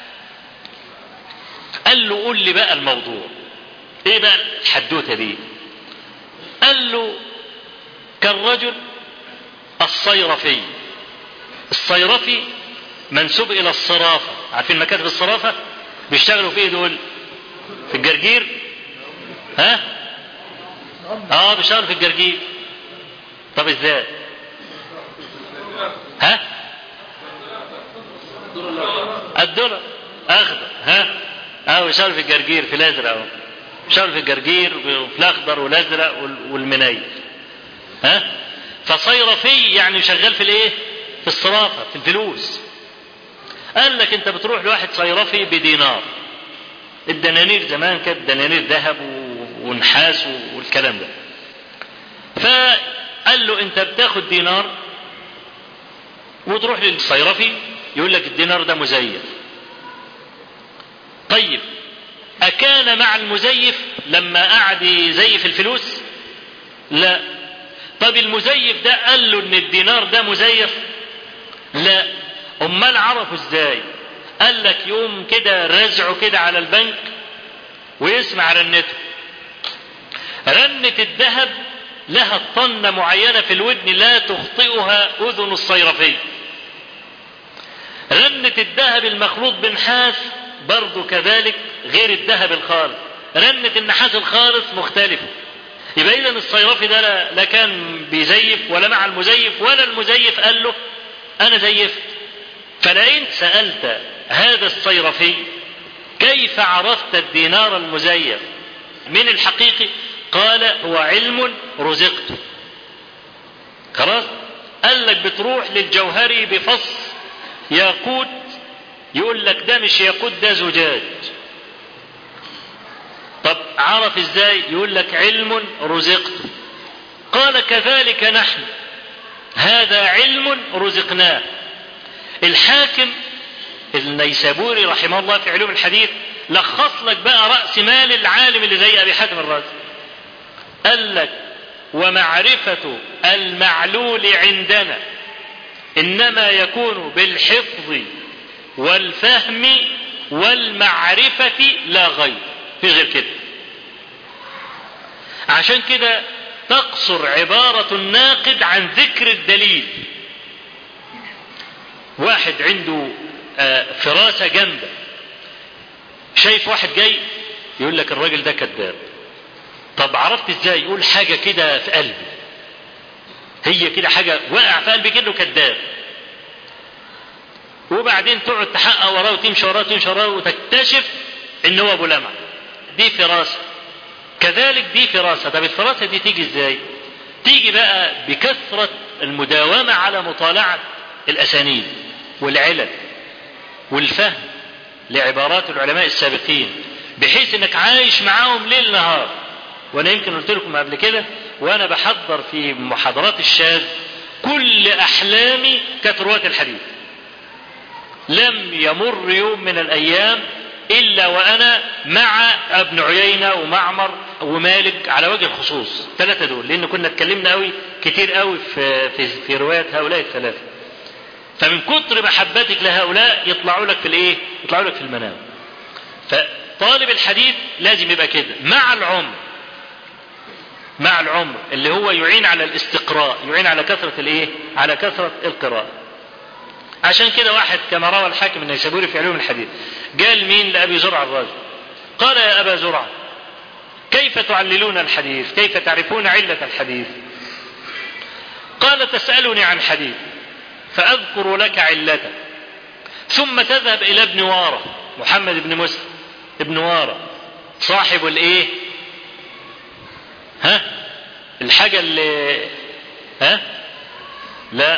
قال له قول لي بقى الموضوع ايه بقى الحدوته دي؟ قال له كالرجل الصيرفي. الصيرفي منسوب الى الصرافة، عارفين مكاتب الصرافة بيشتغلوا فيه دول؟ في الجرجير، ها؟ اه بشهر في الجرجير. طب ازاي؟ ها؟ الدولار اخضر. ها؟ اه بشهر في الجرجير في الازرق اهو. بشهر في الجرجير وفي الاخضر والازرق والمنيل. ها؟ فصيرفي يعني شغال في الايه؟ في الصرافه في الفلوس. قال لك انت بتروح لواحد صيرفي بدينار. الدنانير زمان كانت دنانير ذهب ونحاس والكلام ده. فقال له انت بتاخد دينار وتروح للصيرفي يقول لك الدينار ده مزيف. طيب أكان مع المزيف لما قعد يزيف الفلوس؟ لا. طب المزيف ده قال له ان الدينار ده مزيف؟ لا. امال عرفوا ازاي؟ قال لك يوم كده رزعه كده على البنك ويسمع رنته. رنة الذهب لها طنة معينة في الودن لا تخطئها أذن الصيرفي. رنة الذهب المخلوط بنحاس برضو كذلك غير الذهب الخالص. رنة النحاس الخالص مختلفة. يبقى إذن الصيرفي ده لا, لا كان بيزيف ولا مع المزيف ولا المزيف قال له أنا زيفت. فلئن سألت هذا الصيرفي كيف عرفت الدينار المزيف من الحقيقي؟ قال هو علم رزقته. خلاص. قال لك بتروح للجوهري بفص ياقوت يقول لك ده مش ياقوت ده زجاج. طب عرف ازاي؟ يقول لك علم رزقته. قال كذلك نحن هذا علم رزقناه. الحاكم النيسابوري رحمه الله في علوم الحديث لخص لك بقى رأس مال العالم اللي زي أبي حاتم الرازي. قال لك ومعرفة المعلول عندنا إنما يكون بالحفظ والفهم والمعرفة لا غير. في غير كده. عشان كده تقصر عبارة الناقد عن ذكر الدليل. واحد عنده فراسة جامدة شايف واحد جاي يقول لك الراجل ده كذاب. طب عرفت ازاي؟ يقول حاجة كده في قلبي، هي كده حاجة وقع في قلبي كده كذاب. وبعدين تقعد تحقق وراه وتمشي وراه وتمشي وراه وتكتشف ان هو ابو لمع. دي فراسة. كذلك دي فراسة. طب الفراسة دي تيجي ازاي؟ تيجي بقى بكثرة المداومة على مطالعة الاسانيد والعلل والفهم لعبارات العلماء السابقين بحيث انك عايش معاهم ليل نهار. وانا يمكن قلت لكم قبل كده وانا بحضر في محاضرات الشاذ كل احلامي كانت رواة الحديث. لم يمر يوم من الايام الا وانا مع ابن عيينة ومعمر ومالك على وجه الخصوص. ثلاثة دول لان كنا اتكلمنا قوي كتير قوي في, في, في رواية هؤلاء الثلاثة. فمن كتر محبتك لهؤلاء يطلعوا لك في الايه؟ يطلعوا لك في المنام. فطالب الحديث لازم يبقى كده مع العمر. مع العمر اللي هو يعين على الاستقراء، يعين على كثرة الايه؟ على كثرة القراءة. عشان كده واحد كما روى الحاكم النيسابوري في علوم الحديث قال مين لأبي زرع الرازي؟ قال يا أبا زرع كيف تعللون الحديث؟ كيف تعرفون علة الحديث؟ قال تسألني عن حديث فأذكر لك علته ثم تذهب إلى ابن وارة محمد بن مسلم ابن وارة صاحب الايه؟ ها؟ الحاجة اللي ها؟ لا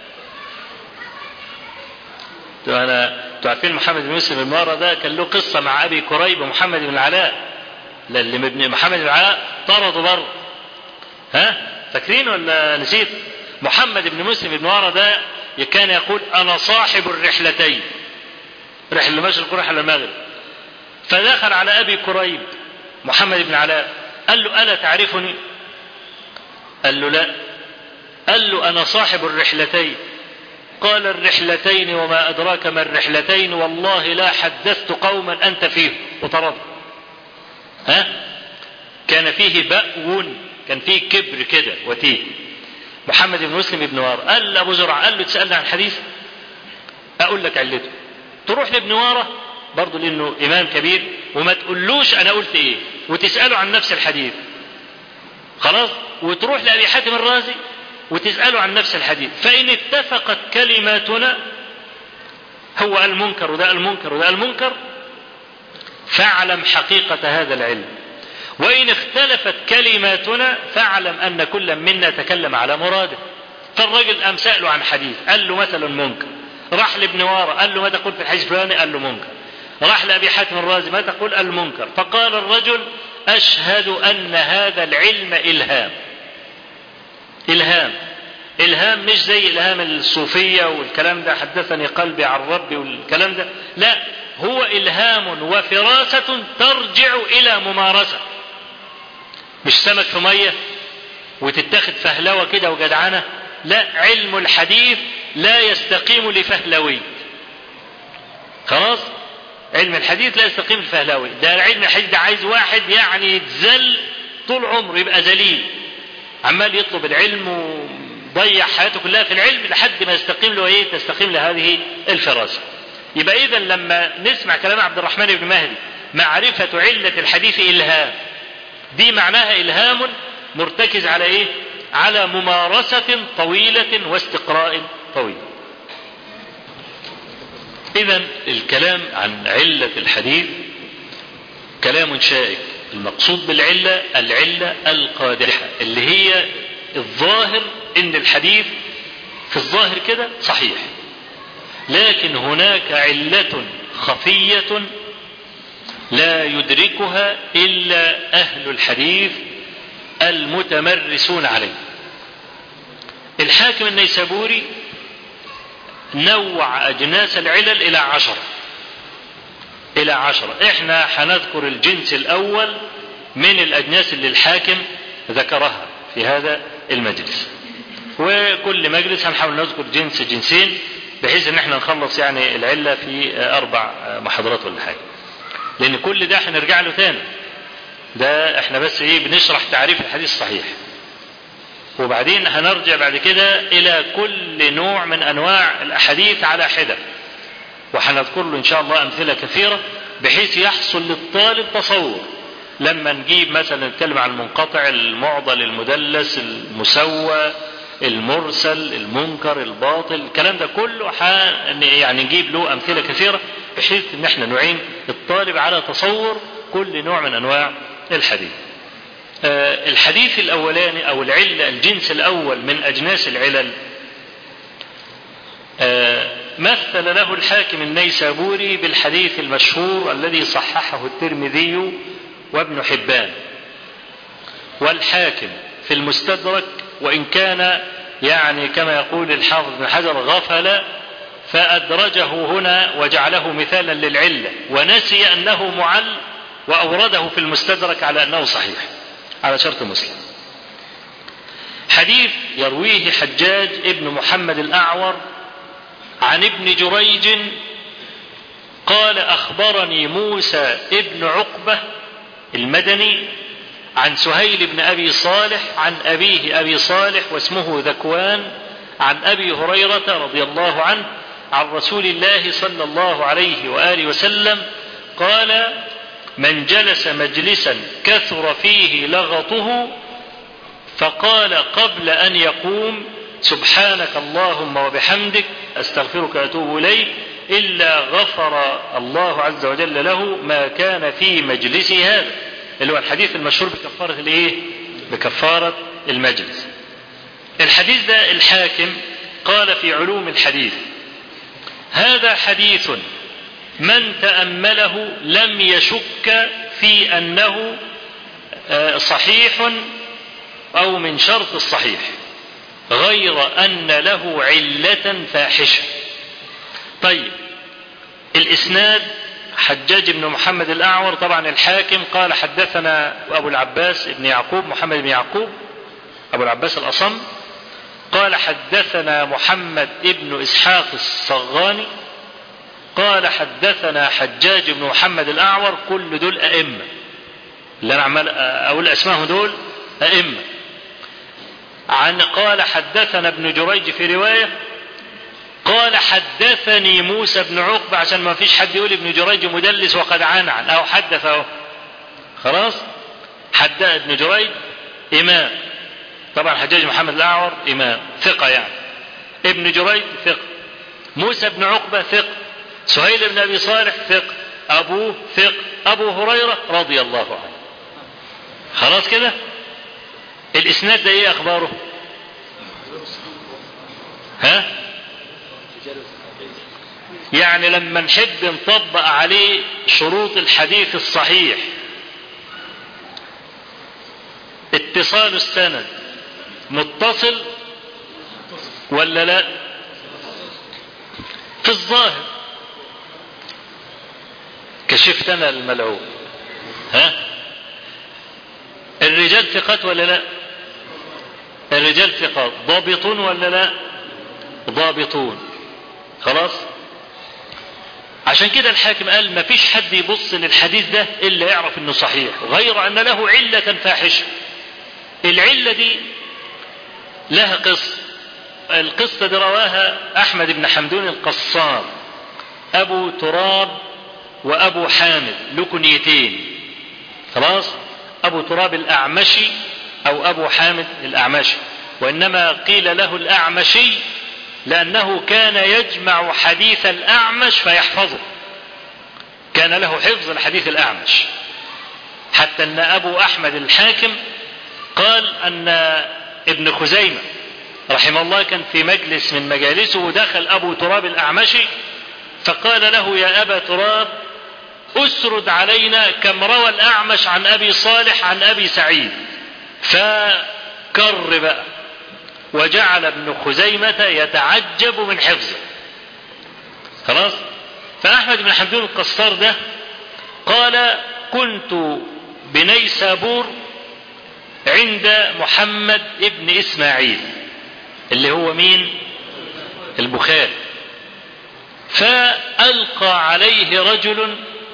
أنا تعرفين محمد بن مسلم بن وارة ده كان له قصة مع أبي كريب ومحمد بن العلاء. اللي ابن محمد بن العلاء طردوا بره. ها؟ فاكرين ولا نسيت؟ محمد بن مسلم بن وارة ده كان يقول أنا صاحب الرحلتين، رحلة المشرق ورحلة المغرب. فدخل على أبي كريب محمد بن علاء قال له ألا تعرفني؟ قال له لا. قال له أنا صاحب الرحلتين. قال الرحلتين وما أدراك ما الرحلتين والله لا حدثت قوما أنت فيهم وطرد. ها؟ كان فيه بأو، كان فيه كبر كده وتيه. محمد بن مسلم بن وارة قال لأبو زرع قال له تسألني عن حديث أقول لك علته. تروح لابن وارة برضه لأنه إمام كبير وما تقولوش أنا قلت إيه وتسأله عن نفس الحديث. خلاص، وتروح لأبي حاتم الرازي وتسأله عن نفس الحديث، فإن اتفقت كلماتنا، هو المنكر وده المنكر وده المنكر، فاعلم حقيقة هذا العلم. وإن اختلفت كلماتنا فاعلم أن كل منا تكلم على مراده. فالرجل قام سأله عن حديث، قال له مثلا منكر، راح لابن وارى قال له ما تقول في الحديث الفلاني، قال له منكر، راح لأبي حاتم الرازي ما تقول، قال منكر. فقال الرجل أشهد أن هذا العلم إلهام. إلهام إلهام مش زي إلهام الصوفية والكلام ده، حدثني قلبي عن ربي والكلام ده، لا، هو إلهام وفراسة ترجع إلى ممارسة. مش سمك في مية وتتخذ فهلوة كده وجدعنة، لا، علم الحديث لا يستقيم لفهلوي. خلاص، علم الحديث لا يستقيم لفهلوي، ده علم الحديث ده عايز واحد يعني يتذل طول عمره، يبقى ذليل عمال يطلب العلم وضيع حياته كلها في العلم لحد ما يستقيم له ايه، تستقيم لهذه الفراسة. يبقى إذا لما نسمع كلام عبد الرحمن بن مهدي معرفة علة الحديث إلهام، دي معناها إلهام مرتكز على إيه؟ على ممارسة طويلة واستقراء طويل. إذا الكلام عن علة الحديث كلام شائك. المقصود بالعلة العلة القادحة، اللي هي الظاهر إن الحديث في الظاهر كده صحيح، لكن هناك علة خفية لا يدركها إلا أهل الحديث المتمرسون عليه. الحاكم النيسابوري نوع أجناس العلل إلى عشرة إلى عشرة إحنا هنذكر الجنس الأول من الأجناس اللي الحاكم ذكرها في هذا المجلس، وكل مجلس هنحاول نذكر جنس جنسين بحيث ان احنا نخلص يعني العلة في أربع محاضرات ولا حاجة، لأن كل ده هنرجع له تاني. ده احنا بس ايه بنشرح تعريف الحديث الصحيح، وبعدين هنرجع بعد كده إلى كل نوع من أنواع الأحاديث على حدة، وهنذكر له إن شاء الله أمثلة كثيرة بحيث يحصل للطالب تصور. لما نجيب مثلا نتكلم عن المنقطع، المعضل، المدلس، المسوى، المرسل، المنكر، الباطل، الكلام ده كله يعني نجيب له أمثلة كثيرة بحيث ان احنا نعين الطالب على تصور كل نوع من أنواع الحديث. آه الحديث الأولاني أو العلة، الجنس الأول من أجناس العلل، آه مثل له الحاكم النيسابوري بالحديث المشهور الذي صححه الترمذي وابن حبان والحاكم في المستدرك، وإن كان يعني كما يقول الحافظ بن حجر غفل فأدرجه هنا وجعله مثالا للعلة ونسي أنه معل وأورده في المستدرك على أنه صحيح على شرط مسلم. حديث يرويه حجاج ابن محمد الأعور عن ابن جريج قال أخبرني موسى ابن عقبة المدني عن سهيل بن أبي صالح عن أبيه أبي صالح واسمه ذكوان عن أبي هريرة رضي الله عنه عن رسول الله صلى الله عليه وآله وسلم قال: من جلس مجلسا كثر فيه لغطه فقال قبل أن يقوم سبحانك اللهم وبحمدك أستغفرك وأتوب إليك إلا غفر الله عز وجل له ما كان في مجلسه هذا، اللي هو الحديث المشهور بكفارة الايه؟ بكفارة المجلس. الحديث ده الحاكم قال في علوم الحديث: هذا حديث من تأمله لم يشك في أنه صحيح أو من شرط الصحيح، غير أن له علة فاحشة. طيب، الإسناد حجاج بن محمد الأعور، طبعا الحاكم قال حدثنا أبو العباس بن يعقوب محمد بن يعقوب أبو العباس الأصم، قال حدثنا محمد ابن إسحاق الصغاني، قال حدثنا حجاج بن محمد الأعور، كل دول أئمة، اللي أنا عمال أقول أسمائهم دول أئمة. عن قال حدثنا ابن جريج في رواية، قال حدثني موسى بن عقبة، عشان ما فيش حد يقول ابن جريج مدلس وقد عن عن أو حدثه، خلاص حدث ابن جريج إمام. طبعا حجاج محمد الأعور إمام ثقة يعني. ابن جريج ثقة. موسى بن عقبة ثقة. سهيل بن أبي صالح ثقة. أبوه ثقة. أبو هريرة رضي الله عنه. خلاص كده. الإسناد ده إيه أخباره؟ ها؟ يعني لما نحب نطبق عليه شروط الحديث الصحيح، اتصال السند متصل ولا لا؟ في الظاهر كشفت انا الملعوب. ها؟ الرجال ثقات ولا لا؟ الرجال ثقات. ضابطون ولا لا؟ ضابطون. خلاص. عشان كده الحاكم قال ما فيش حد يبص للحديث ده الا يعرف انه صحيح، غير ان له علة فاحشة. العلة دي لها قصة. القصة دي رواها احمد بن حمدون القصار، ابو تراب وابو حامد له كنيتين. خلاص. ابو تراب الاعمشي او ابو حامد الاعمشي، وانما قيل له الاعمشي لأنه كان يجمع حديث الأعمش فيحفظه. كان له حفظ الحديث الأعمش، حتى أن أبو أحمد الحاكم قال أن ابن خزيمة رحمه الله كان في مجلس من مجالسه ودخل أبو تراب الأعمشي فقال له يا أبا تراب أسرد علينا كم روى الأعمش عن أبي صالح عن أبي سعيد. فكر بقى، وجعل ابن خزيمة يتعجب من حفظه. خلاص. فأحمد بن حمدون القصار ده قال كنت بنيسابور عند محمد ابن إسماعيل اللي هو مين؟ البخاري. فألقى عليه رجل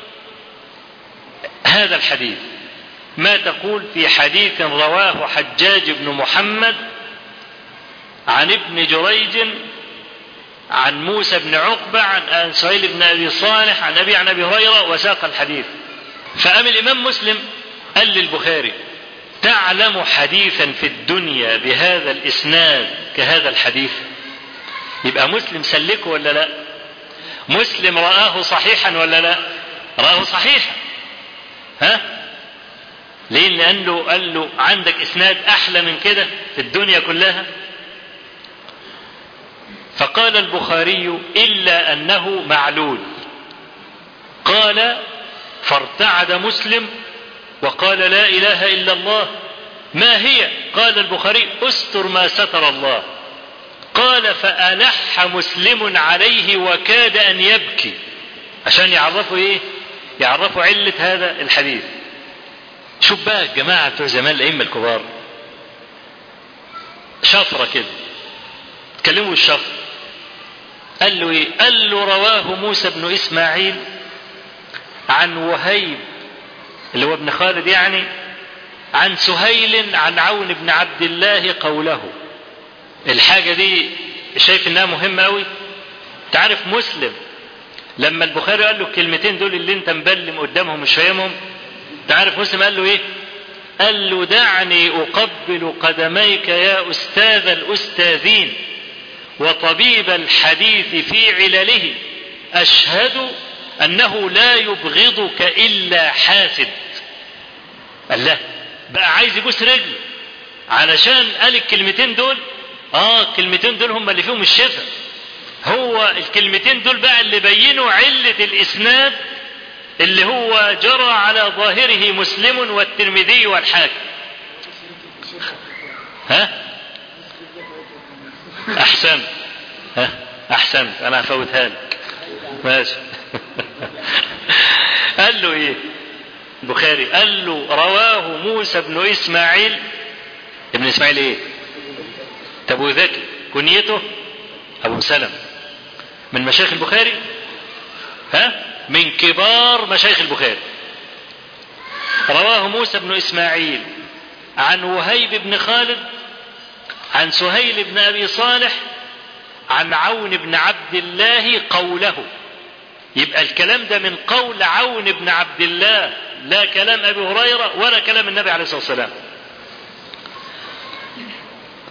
هذا الحديث: ما تقول في حديث رواه حجاج بن محمد عن ابن جريج عن موسى بن عقبة عن سهيل بن أبي صالح عن أبي عن أبي هريرة وساق الحديث. فقام الإمام مسلم قال للبخاري: تعلم حديثا في الدنيا بهذا الإسناد كهذا الحديث؟ يبقى مسلم سلكه ولا لا؟ مسلم رآه صحيحا ولا لا؟ رآه صحيحا. ها؟ ليه؟ لأنه قال له عندك إسناد أحلى من كده في الدنيا كلها؟ فقال البخاري: إلا أنه معلول. قال: فارتعد مسلم وقال: لا إله إلا الله. ما هي؟ قال البخاري: استر ما ستر الله. قال: فألح مسلم عليه وكاد أن يبكي، عشان يعرفوا إيه؟ يعرفوا علة هذا الحديث. شوف بقى الجماعة بتوع زمان الأئمة الكبار شفرة كده، تكلموا الشفر. قال له إيه؟ قال له: رواه موسى بن إسماعيل عن وهيب اللي هو ابن خالد يعني عن سهيل عن عون بن عبد الله قوله. الحاجة دي شايف انها مهمة قوي. تعرف مسلم لما البخاري قال له الكلمتين دول اللي انت مبلم قدامهم مش فاهمهم، تعرف مسلم قال له ايه؟ قال له: دعني اقبل قدميك يا استاذ الاستاذين وطبيب الحديث في علله، اشهد انه لا يبغضك الا حاسد. قال له بقى عايز يبوس رجله علشان قال الكلمتين دول. اه الكلمتين دول هم اللي فيهم الشفاء. هو الكلمتين دول بقى اللي بينوا علة الاسناد اللي هو جرى على ظاهره مسلم والترمذي والحاكم. ها احسنت. ها احسنت، انا هفوتها لك. ماشي. قال له ايه البخاري؟ قال له: رواه موسى بن اسماعيل. ابن اسماعيل ايه؟ ابو ذكي، كنيته ابو سلم، من مشايخ البخاري. ها من كبار مشايخ البخاري. رواه موسى بن اسماعيل عن وهيب بن خالد عن سهيل بن ابي صالح عن عون بن عبد الله قوله. يبقى الكلام ده من قول عون بن عبد الله، لا كلام ابي هريره ولا كلام النبي عليه الصلاه والسلام.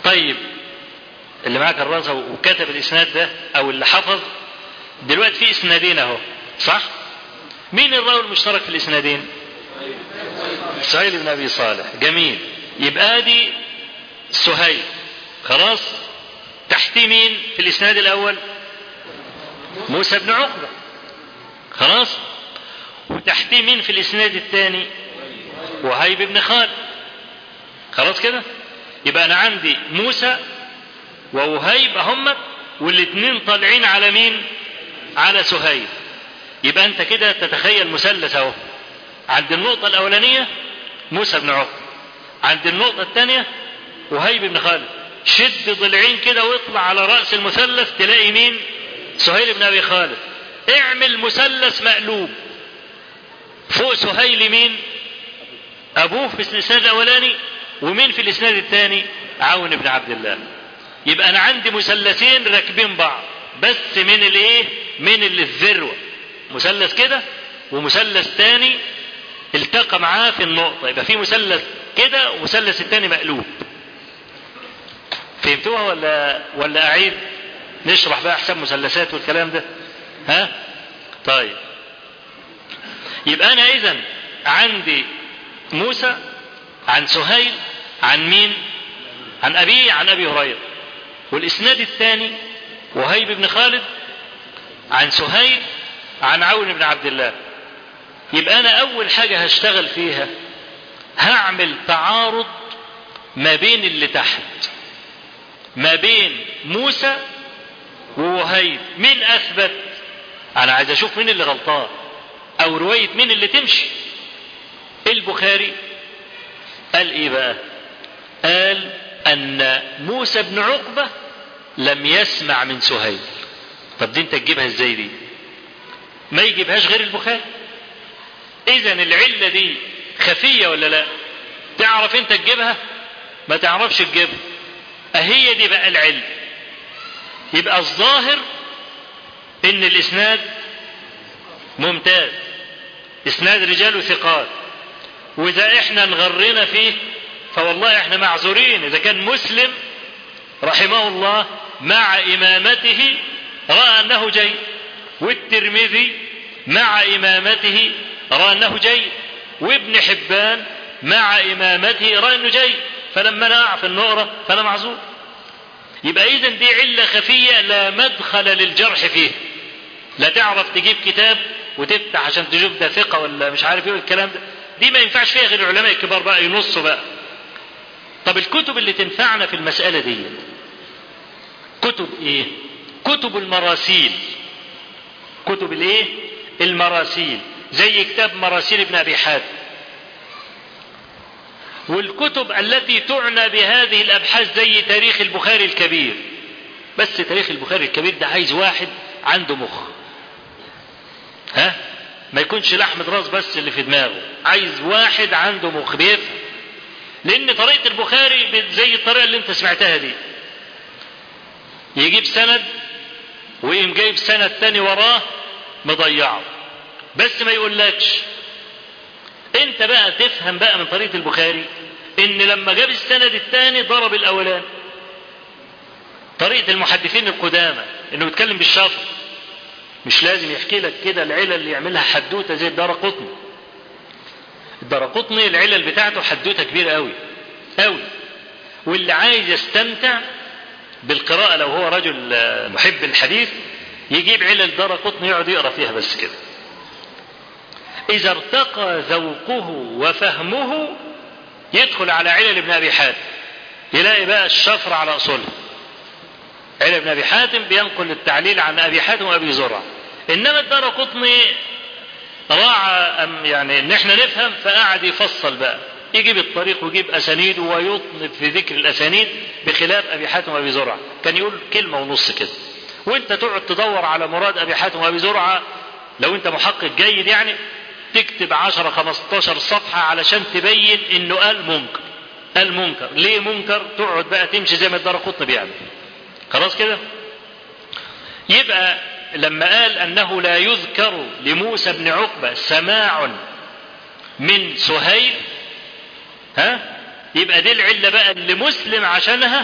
طيب اللي معاه كراسة وكتب الإسناد ده أو اللي حفظ، دلوقتي في إسنادين أهو، صح؟ مين الراوي المشترك في الإسنادين؟ سهيل بن أبي صالح. جميل. يبقى دي سهيل، خلاص. تحتيه مين في الإسناد الأول؟ موسى بن عقبة، خلاص. وتحتيه مين في الإسناد الثاني؟ وهيب بن خالد، خلاص كده. يبقى أنا عندي موسى ووهيب هم، والاثنين طالعين على مين؟ على سهيل. يبقى أنت كده تتخيل مثلث أهو. عند النقطة الأولانية موسى بن عقبة، عند النقطة الثانية وهيب بن خالد. شد ضلعين كده واطلع على رأس المثلث تلاقي مين؟ سهيل بن أبي خالد. اعمل مثلث مقلوب. فوق سهيل مين؟ أبوه في الإسناد الأولاني، ومين في الإسناد الثاني؟ عون بن عبد الله. يبقى أنا عندي مثلثين راكبين بعض، بس من الإيه؟ من اللي الذروة، مثلث كده ومثلث ثاني التقى معاه في النقطة. يبقى في مثلث كده ومثلث الثاني مقلوب. فهمتوها ولا ولا أعيد؟ نشرح بقى حساب مثلثات والكلام ده، ها؟ طيب. يبقى أنا إذن عندي موسى عن سهيل عن مين؟ عن أبيه عن أبي هريرة. والإسناد الثاني وهيب بن خالد عن سهيل عن عون بن عبد الله. يبقى أنا أول حاجة هشتغل فيها هعمل تعارض ما بين اللي تحت، ما بين موسى ووهيب. مين أثبت؟ أنا عايز أشوف مين اللي غلطان، أو رواية مين اللي تمشي. البخاري قال إيه بقى؟ قال أن موسى بن عقبة لم يسمع من سهيل. طب دي انت تجيبها ازاي دي؟ ما يجيبهاش غير البخاري. إذن العلة دي خفية ولا لا؟ تعرف انت تجيبها؟ ما تعرفش تجيبها. أهي دي بقى العلة. يبقى الظاهر ان الإسناد ممتاز، إسناد رجال ثقات، وإذا احنا انغرنا فيه فوالله احنا معذورين. إذا كان مسلم رحمه الله مع إمامته رأى أنه جيد، والترمذي مع إمامته رأى أنه جيد، وابن حبان مع إمامته رأى أنه جيد، فلما نقع في النقرة فأنا معذور. يبقى إذن دي علة خفية لا مدخل للجرح فيه. لا تعرف تجيب كتاب وتفتح عشان تشوف ده ثقة ولا مش عارف ايه الكلام ده، دي ما ينفعش فيها غير العلماء الكبار بقى ينصوا بقى. طب الكتب اللي تنفعنا في المسألة دي كتب ايه؟ كتب المراسيل. كتب الايه؟ المراسيل، زي كتاب مراسيل ابن ابي حاتم. والكتب التي تعنى بهذه الابحاث زي تاريخ البخاري الكبير. بس تاريخ البخاري الكبير ده عايز واحد عنده مخ، ها؟ ما يكونش لحمة راس بس اللي في دماغه، عايز واحد عنده مخ بيفهم. لان طريقة البخاري زي الطريقة اللي انت سمعتها دي، يجيب سند ويقوم جايب سند تاني وراه مضيعه، بس ما يقولكش. انت بقى تفهم بقى من طريقة البخاري ان لما جاب السند التاني ضرب الاولاني. طريقة المحدثين القدامى انه يتكلم بالشفر، مش لازم يحكي لك كده العلل اللي يعملها حدوتة زي الدارقطني. الدارقطني العلل بتاعته حدوتة كبيرة قوي قوي، واللي عايز يستمتع بالقراءة لو هو رجل محب الحديث يجيب علل دارقطني يقعد يقرأ فيها بس كده. إذا ارتقى ذوقه وفهمه يدخل على علل ابن أبي حاتم، يلاقي بقى الشفر على أصوله. علل ابن أبي حاتم بينقل التعليل عن أبي حاتم وأبي زرع، إنما الدارقطني راعى يعني إن احنا نفهم فقعد يفصل بقى، يجيب الطريق ويجيب أسانيد ويطنب في ذكر الأسانيد، بخلاف أبي حاتم وأبي زرع كان يقول كلمة ونص كده، وانت تقعد تدور على مراد أبي حاتم وأبي زرع. لو انت محقق جيد يعني تكتب عشرة خمستاشر صفحة علشان تبين انه قال منكر. قال منكر ليه منكر؟ تقعد بقى تمشي زي ما الدارقطني بيعمل. خلاص كده. يبقى لما قال انه لا يذكر لموسى بن عقبة سماع من سهيل، ها، يبقى دي العلة بقى اللي مسلم عشانها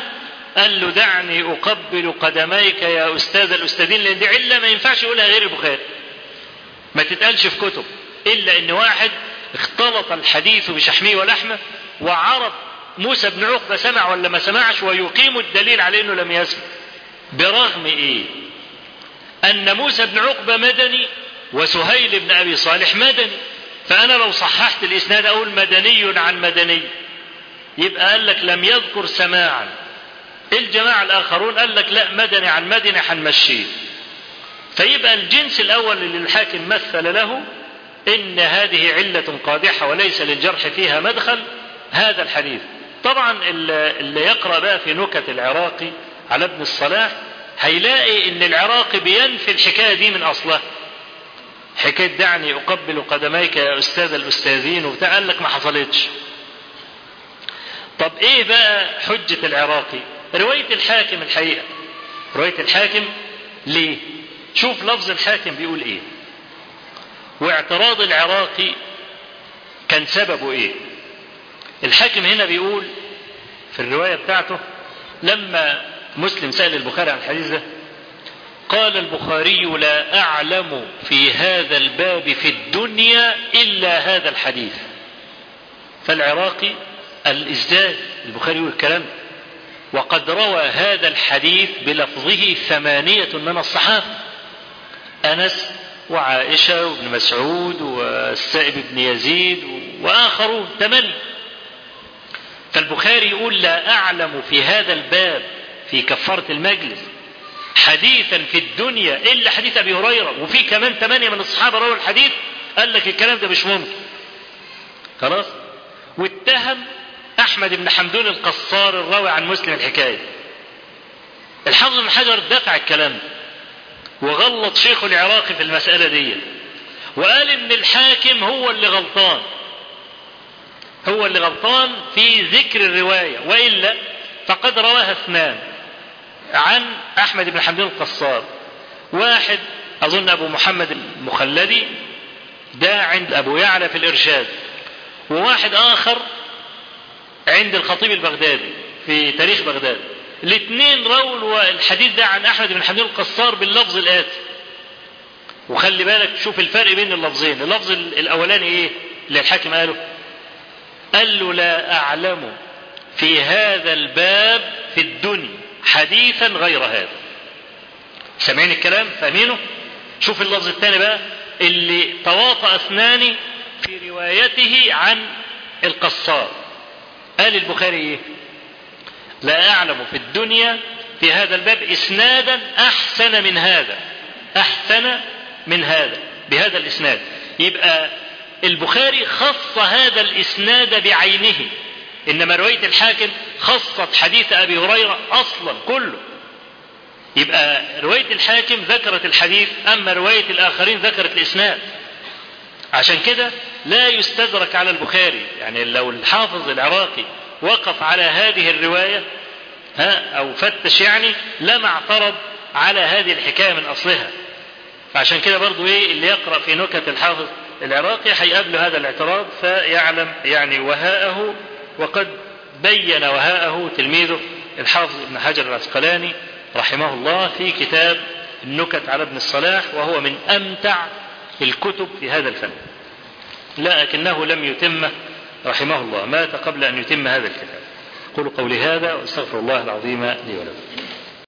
قال له دعني أقبل قدميك يا أستاذ الأستاذين، لأن دي علة ما ينفعش يقولها غير البخاري، ما تتقالش في كتب، إلا إن واحد اختلط الحديث بشحمه ولحمه وعرف موسى بن عقبة سمع ولا ما سمعش، ويقيم الدليل على أنه لم يسمع، برغم إيه؟ أن موسى بن عقبة مدني وسهيل بن أبي صالح مدني، فأنا لو صححت الإسناد أقول مدني عن مدني، يبقى قال لك لم يذكر سماعا. الجماعة الآخرون قال لك لا، مدني عن مدني حنمشيه. فيبقى الجنس الأول اللي الحاكم مثل له إن هذه علة قادحة وليس للجرح فيها مدخل، هذا الحديث. طبعا اللي يقرأ بقى في نكت العراقي على ابن الصلاح هيلاقي إن العراقي بينفي الحكاية دي من أصلها، حكاية دعني أقبل قدميك يا أستاذ الأستاذين وبتاع، قال لك ما حصلتش. طب إيه بقى حجة العراقي؟ رواية الحاكم الحقيقة، رواية الحاكم ليه؟ شوف لفظ الحاكم بيقول إيه، واعتراض العراقي كان سببه إيه. الحاكم هنا بيقول في الرواية بتاعته لما مسلم سأل البخاري عن الحديث ده قال البخاري لا أعلم في هذا الباب في الدنيا إلا هذا الحديث. فالعراقي قال إزاي البخاري يقول الكلام، وقد روى هذا الحديث بلفظه ثمانية من الصحابة، أنس وعائشة وابن مسعود والسائب بن يزيد وآخرون، ثمانية. فالبخاري يقول لا أعلم في هذا الباب في كفارة المجلس حديثا في الدنيا إلا حديث أبي هريرة، وفي كمان ثمانية من الصحابة رووا الحديث. قال لك الكلام ده مش ممكن، خلاص. واتهم أحمد بن حمدون القصار الراوي عن مسلم الحكاية. الحافظ بن حجر دفع الكلام ده وغلط شيخ العراقي في المسألة دي، وقال إن الحاكم هو اللي غلطان، هو اللي غلطان في ذكر الرواية، وإلا فقد رواها اثنان عن أحمد بن حمدون القصار، واحد أظن أبو محمد المخلدي ده عند أبو يعلى في الإرشاد، وواحد آخر عند الخطيب البغدادي في تاريخ بغداد. الاثنين رووا الحديث ده عن أحمد بن حمدون القصار باللفظ الآتي، وخلي بالك شوف الفرق بين اللفظين. اللفظ الأولاني إيه اللي الحاكم قاله؟ قال له لا أعلم في هذا الباب في الدنيا حديثا غير هذا. سامعين الكلام؟ فاهمينه؟ شوف اللفظ الثاني بقى اللي تواطأ اثنان في روايته عن القصار. قال البخاري ايه؟ لا أعلم في الدنيا في هذا الباب إسنادا أحسن من هذا، أحسن من هذا بهذا الإسناد. يبقى البخاري خص هذا الإسناد بعينه، إنما رواية الحاكم خصت حديث أبي هريرة أصلا كله. يبقى رواية الحاكم ذكرت الحديث، أما رواية الآخرين ذكرت الإسناد. عشان كده لا يستدرك على البخاري، يعني لو الحافظ العراقي وقف على هذه الرواية ها أو فتش يعني لما اعترض على هذه الحكاية من أصلها. فعشان كده برضو إيه اللي يقرأ في نكت الحافظ العراقي هيقابله هذا الاعتراض فيعلم يعني وهاءه، وقد بين وهاءه تلميذه الحافظ ابن حجر العسقلاني رحمه الله في كتاب النكت على ابن الصلاح، وهو من أمتع الكتب في هذا الفن، لكنه لم يتم رحمه الله، مات قبل أن يتم هذا الكتاب. قولوا قولي هذا واستغفر الله العظيم لي ولكم.